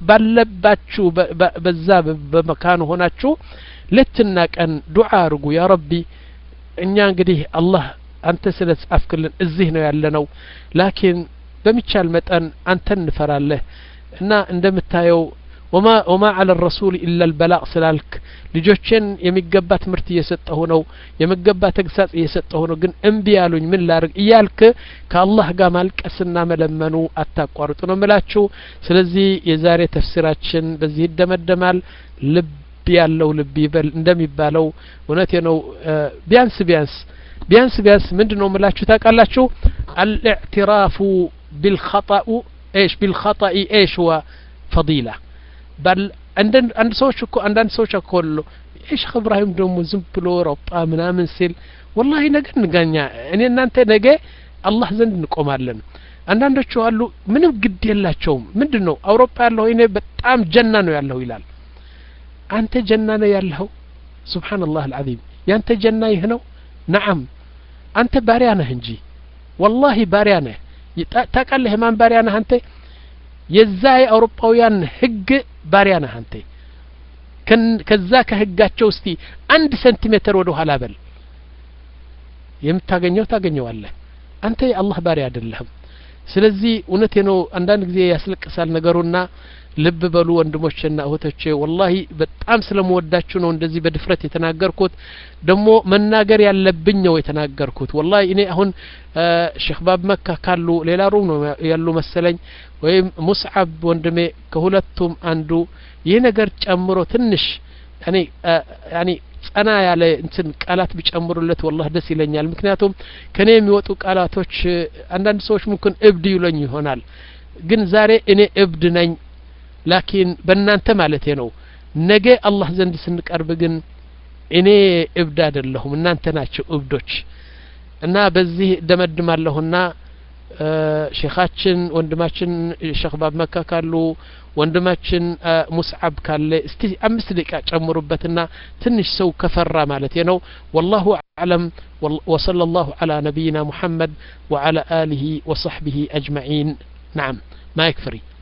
ባለባችሁ በዛ በመካኑ ሆናችሁ ለትና ቀን ዱዓ አርጉ ያ ረቢ እኛ እንግዲህ አላህ አንተ ስለጻፍክልን እዚህ ነው ያለነው ላኪን በሚቻል መጠን አንተን እንፈራለህ እና እንደምታየው وما وما على الرسول الا البلاغ سلالك ልጆችን የሚገባ ትምርት እየሰጠሁ ነው የሚገባ ተግሳጽ እየሰጠሁ ነው ግን እንቢ ያሉኝ ምን ላርግ ይያልክ ከአላህ ጋር ማልቀስና መለመኑ አታቋርጡ ነው መላችሁ ስለዚህ የዛሬ ተፍሲራችን በዚህ ይደመደማል ልብ ያለው ልብ ይበል እንደሚባለው እውነቴ ነው ቢያንስ ቢያንስ ቢያንስ ቢያንስ ምንድነው መላችሁ ታውቃላችሁ الاعتراف بالخطأ ايش بالخطأ ايش هو فضيلة بل عند عند سوتش اكو عند سوتش اكو ايش ابراهيم دمو ዝም ብሎ ሮጣ ምናምን ሲል والله ነገ እንገኛ እኔ እናንተ ነገ አላህ ዘንድ እንቆማለን አንዳንዶቹ አሉ ምንም ግድ የላቸውም ምንድነው አውሮፓ ያለው እኔ በጣም ጀና ነው ያለው ይላል አንተ ጀና ነው ያለው ሱብሃንአላህ العظيم ያንተ ጀና ይህ ነው نعم አንተ ባሪያ ነህ እንጂ والله ባሪያ ነህ ታውቃለህ ማን ባሪያ ነህ አንተ የዛይ አውሮፓውያን ህግ ባሪያ ነህ አንተ ከዛ ከህጋቸው እስቲ አንድ ሴንቲሜትር ወደ ኋላ በል የምታገኘው ታገኘዋለህ አንተ የአላህ ባሪያ አይደለህም ስለዚህ እውነቴ ነው አንዳንድ ጊዜ ያስለቅሳል ነገሩና ልብ በሉ ወንድሞቼና እህቶቼ والله በጣም ስለምወዳችሁ ነው እንደዚህ በድፍረት የተናገርኩት ደሞ መናገር ያለብኝ ነው የተናገርኩት والله እኔ አሁን ሼክ ባብ መካ ካሉ ሌላ ሩም ነው ያሉ መሰለኝ ወይም ሙስዓብ ወንድሜ ከሁለቱም አንዱ ይሄ ነገር ጨምሮ ትንሽ ያኒ ያኒ ጸና ያለ እንትን ቃላት ቢጨምሩለት والله ደስ ይለኛል ምክንያቱም ከኔ የሚወጡ ቃላቶች አንዳንድ ሰዎች ምንኩን እብድ ይሉኝ ይሆናል ግን ዛሬ እኔ እብድ ነኝ ላኪን በእናንተ ማለቴ ነው ነገ አላህ ዘንድ ስንቀርብ ግን እኔ እብድ አይደለሁም እናንተ ናችሁ እብዶች እና በዚህ ደመድማለሁና ሼኻችን ወንድማችን ሼኽ ባብ መካ ካሉ ወንድማችን ሙስዓብ ካለ እስቲ አምስት ደቂቃ ጨምሩበትና ትንሽ ሰው ከፈራ ማለት ነው والله اعلم وصلى الله على نبينا محمد وعلى اله وصحبه اجمعين نعم ما يكفري